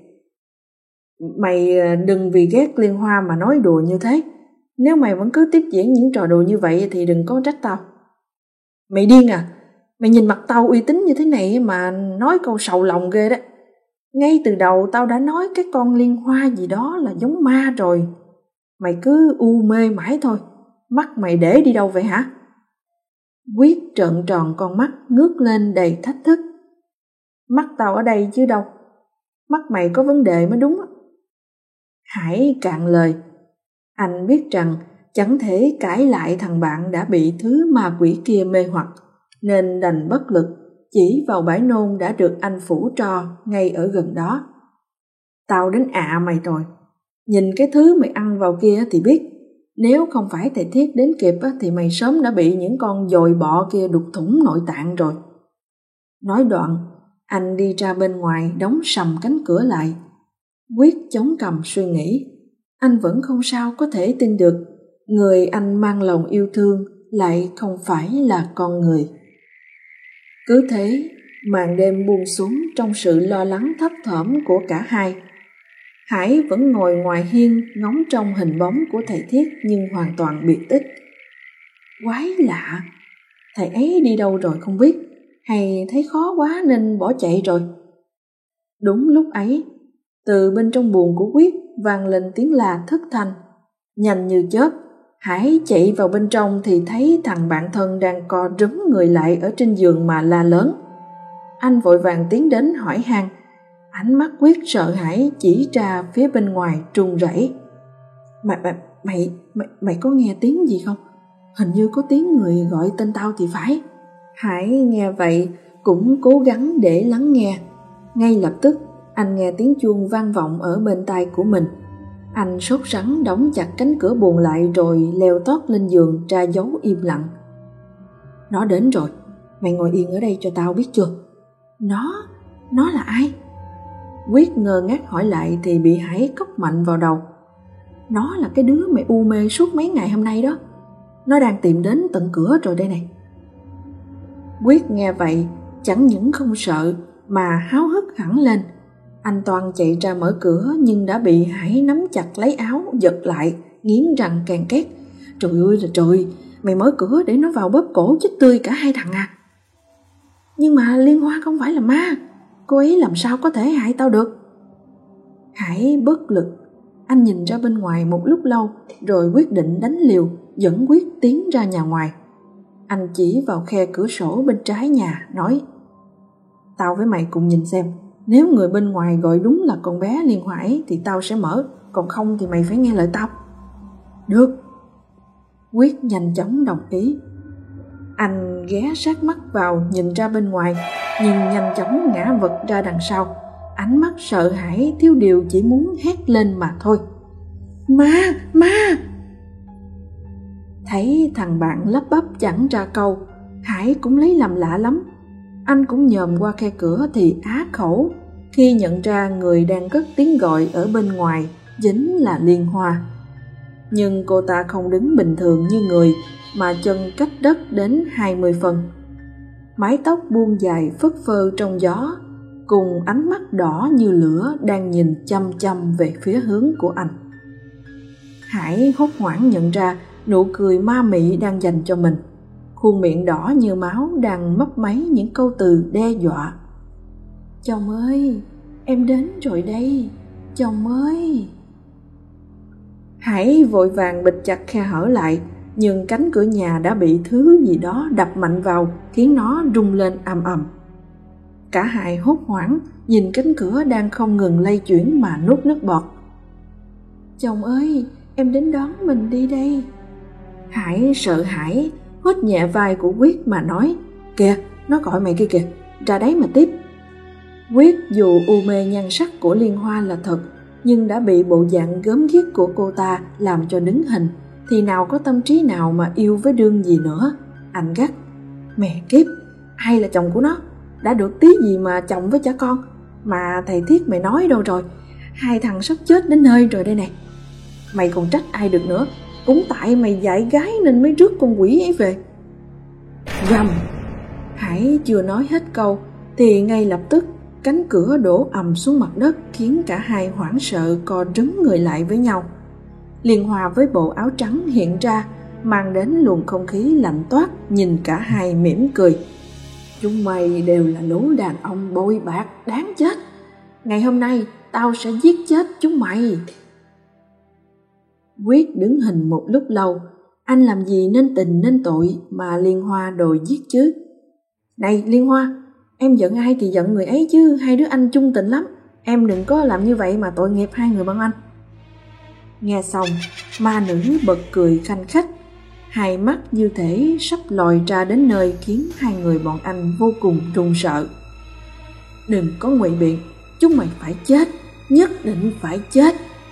Mày đừng vì ghét Liên Hoa mà nói đùa như thế. Nếu mày vẫn cứ tiếp diễn những trò đùa như vậy thì đừng có trách tao. Mày điên à? Mày nhìn mặt tao uy tín như thế này mà nói câu sầu lòng ghê đấy. Ngay từ đầu tao đã nói cái con Liên Hoa gì đó là giống ma rồi. Mày cứ u mê mãi thôi. Mắt mày để đi đâu vậy hả? Quyết trợn tròn con mắt ngước lên đầy thách thức. Mắt tao ở đây chứ đâu. Mắt mày có vấn đề mới đúng. Hải cạn lời. Anh biết rằng chẳng thể cãi lại thằng bạn đã bị thứ ma quỷ kia mê hoặc, nên đành bất lực chỉ vào bãi nôn đã được anh phủ tro ngay ở gần đó. Tao đến mày rồi. Nhìn cái thứ mày ăn vào kia thì biết. Nếu không phải thầy Thiết đến kịp thì mày sớm đã bị những con dồi bọ kia đục thủng nội tạng rồi. Nói đoạn, anh đi ra bên ngoài đóng sầm cánh cửa lại. Quyết chống cằm suy nghĩ. Anh vẫn không sao có thể tin được người anh mang lòng yêu thương lại không phải là con người. Cứ thế, màn đêm buông xuống trong sự lo lắng thấp thỏm của cả hai. Hải vẫn ngồi ngoài hiên ngóng trong hình bóng của thầy Thiết nhưng hoàn toàn biệt tích. Quái lạ, thầy ấy đi đâu rồi không biết, hay thấy khó quá nên bỏ chạy rồi. Đúng lúc ấy, từ bên trong buồng của Quyết vang lên tiếng la thất thanh. Nhanh như chớp, Hải chạy vào bên trong thì thấy thằng bạn thân đang co rúm người lại ở trên giường mà la lớn. Anh vội vàng tiến đến hỏi han. Ánh mắt Quyết sợ hãi chỉ ra phía bên ngoài run rẩy. Mày có nghe tiếng gì không? Hình như có tiếng người gọi tên tao thì phải. Hải nghe vậy cũng cố gắng để lắng nghe. Ngay lập tức anh nghe tiếng chuông vang vọng ở bên tai của mình. Anh sốt sắng đóng chặt cánh cửa buồng lại rồi leo tót lên giường ra dấu im lặng. Nó đến rồi, mày ngồi yên ở đây cho tao biết chưa? Nó là ai? Quyết ngơ ngác hỏi lại thì bị Hải cốc mạnh vào đầu. Nó là cái đứa mày u mê suốt mấy ngày hôm nay đó. Nó đang tìm đến tận cửa rồi đây này. Quyết nghe vậy chẳng những không sợ mà háo hức hẳn lên. Anh toan chạy ra mở cửa nhưng đã bị Hải nắm chặt lấy áo giật lại, nghiến răng ken két. Trời ơi là trời, mày mở cửa để nó vào bóp cổ chết tươi cả hai thằng à? Nhưng mà Liên Hoa không phải là ma, cô ấy làm sao có thể hại tao được? Hải bất lực, anh nhìn ra bên ngoài một lúc lâu rồi quyết định đánh liều, dẫn Quyết tiến ra nhà ngoài. Anh chỉ vào khe cửa sổ bên trái nhà nói: Tao với mày cùng nhìn xem, nếu người bên ngoài gọi đúng là con bé Liên Hoa ấy thì tao sẽ mở, còn không thì mày phải nghe lời tao. Được. Quyết nhanh chóng đồng ý. Anh ghé sát mắt vào nhìn ra bên ngoài, nhưng nhanh chóng ngã vật ra đằng sau. Ánh mắt sợ hãi thiếu điều chỉ muốn hét lên mà thôi. Ma! Thấy thằng bạn lắp bắp chẳng ra câu, Hải cũng lấy làm lạ lắm. Anh cũng nhòm qua khe cửa thì á khẩu khi nhận ra người đang cất tiếng gọi ở bên ngoài chính là Liên Hoa. Nhưng cô ta không đứng bình thường như người mà chân cách đất đến 20 phân. Mái tóc buông dài phất phơ trong gió, cùng ánh mắt đỏ như lửa đang nhìn chăm chăm về phía hướng của anh. Hải hốt hoảng nhận ra nụ cười ma mị đang dành cho mình. Khuôn miệng đỏ như máu đang mấp máy những câu từ đe dọa. Chồng ơi, em đến rồi đây, chồng ơi. Hải vội vàng bịt chặt khe hở lại, nhưng cánh cửa nhà đã bị thứ gì đó đập mạnh vào, khiến nó rung lên ầm ầm. Cả hai hốt hoảng nhìn cánh cửa đang không ngừng lay chuyển mà nuốt nước bọt. Chồng ơi, em đến đón mình đi đây. Hải sợ hãi hít nhẹ vai của Quyết mà nói: Kìa, nó gọi mày kia kìa, ra đấy mà tiếp. Quyết dù u mê nhan sắc của Liên Hoa là thật, nhưng đã bị bộ dạng gớm ghiếc của cô ta làm cho đứng hình, thì nào có tâm trí nào mà yêu với đương gì nữa. Anh gắt: Mẹ kiếp, ai là chồng của nó? Đã được tí gì mà chồng với cha con? Mà thầy Thiết mày nói đâu rồi? Hai thằng sắp chết đến nơi rồi đây này. Mày còn trách ai được nữa, cũng tại mày dạy gái nên mới rước con quỷ ấy về. Rầm! Hải chưa nói hết câu thì ngay lập tức cánh cửa đổ ầm xuống mặt đất, khiến cả hai hoảng sợ co rúm người lại với nhau. Liên Hoa với bộ áo trắng hiện ra, mang đến luồng không khí lạnh toát, nhìn cả hai mỉm cười. Chúng mày đều là lũ đàn ông bội bạc đáng chết. Ngày hôm nay tao sẽ giết chết chúng mày. Quyết đứng hình một lúc lâu. Anh làm gì nên tình nên tội mà Liên Hoa đòi giết chứ? Này Liên Hoa, em giận ai thì giận người ấy chứ, hai đứa anh chung tình lắm. Em đừng có làm như vậy mà tội nghiệp hai người bọn anh. Nghe xong, ma nữ bật cười khanh khách, hai mắt như thể sắp lòi ra đến nơi, khiến hai người bọn anh vô cùng run sợ. Đừng có ngụy biện, chúng mày phải chết, nhất định phải chết.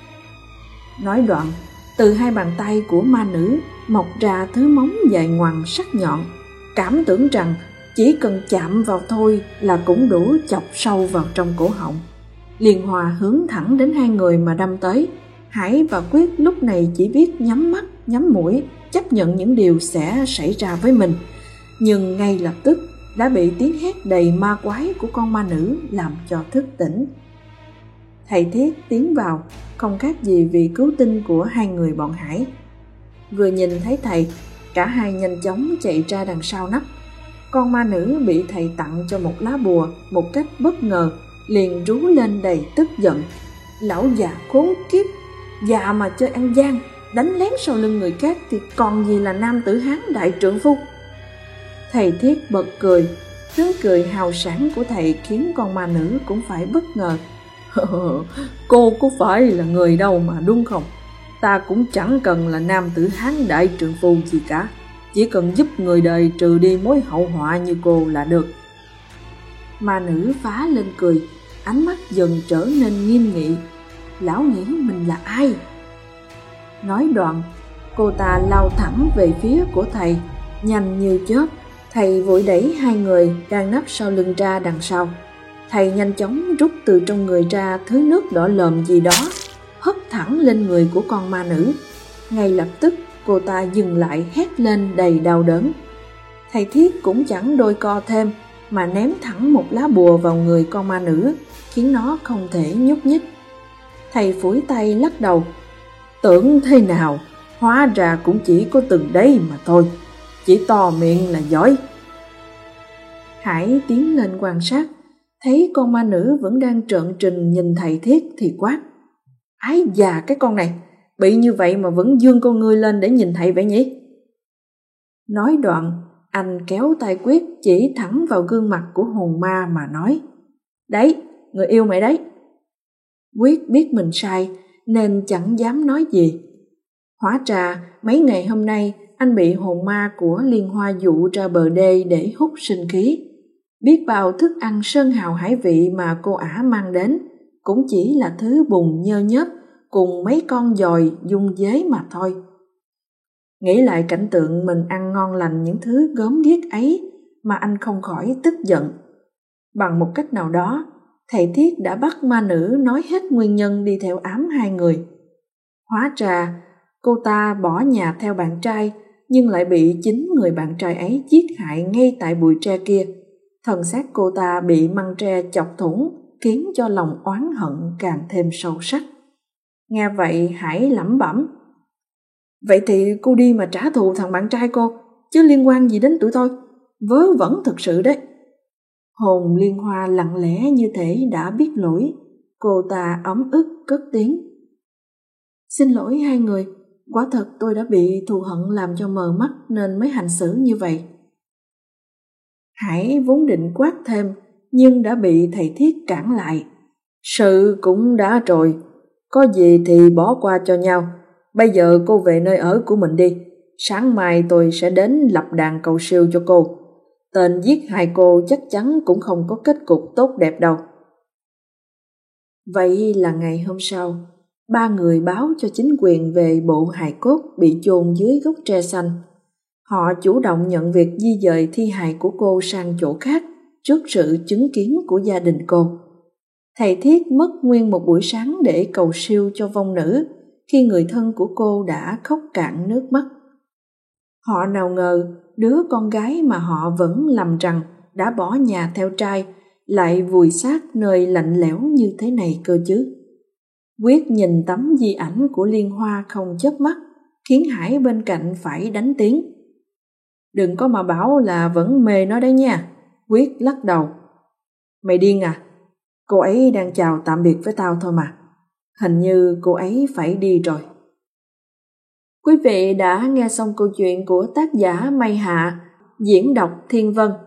Nói đoạn, từ hai bàn tay của ma nữ mọc ra thứ móng dài ngoằng sắc nhọn, cảm tưởng rằng chỉ cần chạm vào thôi là cũng đủ chọc sâu vào trong cổ họng. Liên Hoa hướng thẳng đến hai người mà đâm tới. Hải và Quyết lúc này chỉ biết nhắm mắt, nhắm mũi, chấp nhận những điều sẽ xảy ra với mình. Nhưng ngay lập tức đã bị tiếng hét đầy ma quái của con ma nữ làm cho thức tỉnh. Thầy Thiết tiến vào, không khác gì vì cứu tinh của hai người bọn Hải. Vừa nhìn thấy thầy, cả hai nhanh chóng chạy ra đằng sau nắp. Con ma nữ bị thầy tặng cho một lá bùa một cách bất ngờ, liền rú lên đầy tức giận. Lão già khốn kiếp, già mà chơi ăn gian, đánh lén sau lưng người khác thì còn gì là nam tử Hán đại trượng phu. Thầy Thiết bật cười, tiếng cười hào sảng của thầy khiến con ma nữ cũng phải bất ngờ. Cô có phải là người đâu mà đúng không? Ta cũng chẳng cần là nam tử Hán đại trượng phu gì cả, chỉ cần giúp người đời trừ đi mối hậu họa như cô là được. Ma nữ phá lên cười, ánh mắt dần trở nên nghiêm nghị. Lão nghĩ mình là ai? Nói đoạn, cô ta lao thẳng về phía của thầy, nhanh như chớp. Thầy vội đẩy hai người đang nấp sau lưng ra đằng sau. Thầy nhanh chóng rút từ trong người ra thứ nước đỏ lòm gì đó, hất thẳng lên người của con ma nữ. Ngay lập tức cô ta dừng lại, hét lên đầy đau đớn. Thầy Thiết cũng chẳng đôi co thêm mà ném thẳng một lá bùa vào người con ma nữ, khiến nó không thể nhúc nhích. Thầy phủi tay lắc đầu. Tưởng thế nào, hóa ra cũng chỉ có từng đấy mà thôi, chỉ to miệng là giỏi. Hải tiến lên quan sát, thấy con ma nữ vẫn đang trợn trừng nhìn thầy Thiết thì quát. Ái già cái con này, bị như vậy mà vẫn dương con ngươi lên để nhìn thầy vậy nhỉ? Nói đoạn, anh kéo tay Quyết chỉ thẳng vào gương mặt của hồn ma mà nói. Đấy, người yêu mày đấy. Quyết biết mình sai nên chẳng dám nói gì. Hóa ra mấy ngày hôm nay anh bị hồn ma của Liên Hoa dụ ra bờ đê để hút sinh khí. Biết bao thức ăn sơn hào hải vị mà cô ả mang đến cũng chỉ là thứ bùn nhơ nhớp cùng mấy con dòi dung dế mà thôi. Nghĩ lại cảnh tượng mình ăn ngon lành những thứ gớm ghiếc ấy mà anh không khỏi tức giận. Bằng một cách nào đó, thầy Thiết đã bắt ma nữ nói hết nguyên nhân đi theo ám hai người. Hóa ra cô ta bỏ nhà theo bạn trai nhưng lại bị chính người bạn trai ấy giết hại ngay tại bụi tre kia. Thân xác cô ta bị măng tre chọc thủng, khiến cho lòng oán hận càng thêm sâu sắc. Nghe vậy Hải lẩm bẩm. Vậy thì cô đi mà trả thù thằng bạn trai cô, chứ liên quan gì đến tụi tôi? Vớ vẩn thực sự đấy. Hồn Liên Hoa lặng lẽ như thể đã biết lỗi. Cô ta ấm ức cất tiếng. Xin lỗi hai người, quả thật tôi đã bị thù hận làm cho mờ mắt nên mới hành xử như vậy. Hải vốn định quát thêm nhưng đã bị thầy Thiết cản lại. Sự cũng đã rồi, có gì thì bỏ qua cho nhau. Bây giờ cô về nơi ở của mình đi, sáng mai tôi sẽ đến lập đàn cầu siêu cho cô. Tên giết hại cô chắc chắn cũng không có kết cục tốt đẹp đâu. Vậy là ngày hôm sau, ba người báo cho chính quyền về bộ hài cốt bị chôn dưới gốc tre xanh. Họ chủ động nhận việc di dời thi hài của cô sang chỗ khác trước sự chứng kiến của gia đình cô. Thầy Thiết mất nguyên một buổi sáng để cầu siêu cho vong nữ khi người thân của cô đã khóc cạn nước mắt. Họ nào ngờ đứa con gái mà họ vẫn lầm rằng đã bỏ nhà theo trai lại vùi xác nơi lạnh lẽo như thế này cơ chứ. Quyết nhìn tấm di ảnh của Liên Hoa không chớp mắt, khiến Hải bên cạnh phải đánh tiếng. Đừng có mà bảo là vẫn mê nó đấy nha. Quyết lắc đầu. Mày điên à? Cô ấy đang chào tạm biệt với tao thôi mà. Hình như cô ấy phải đi rồi. Quý vị đã nghe xong câu chuyện của tác giả Mây Hạ, diễn đọc Thiên Vân.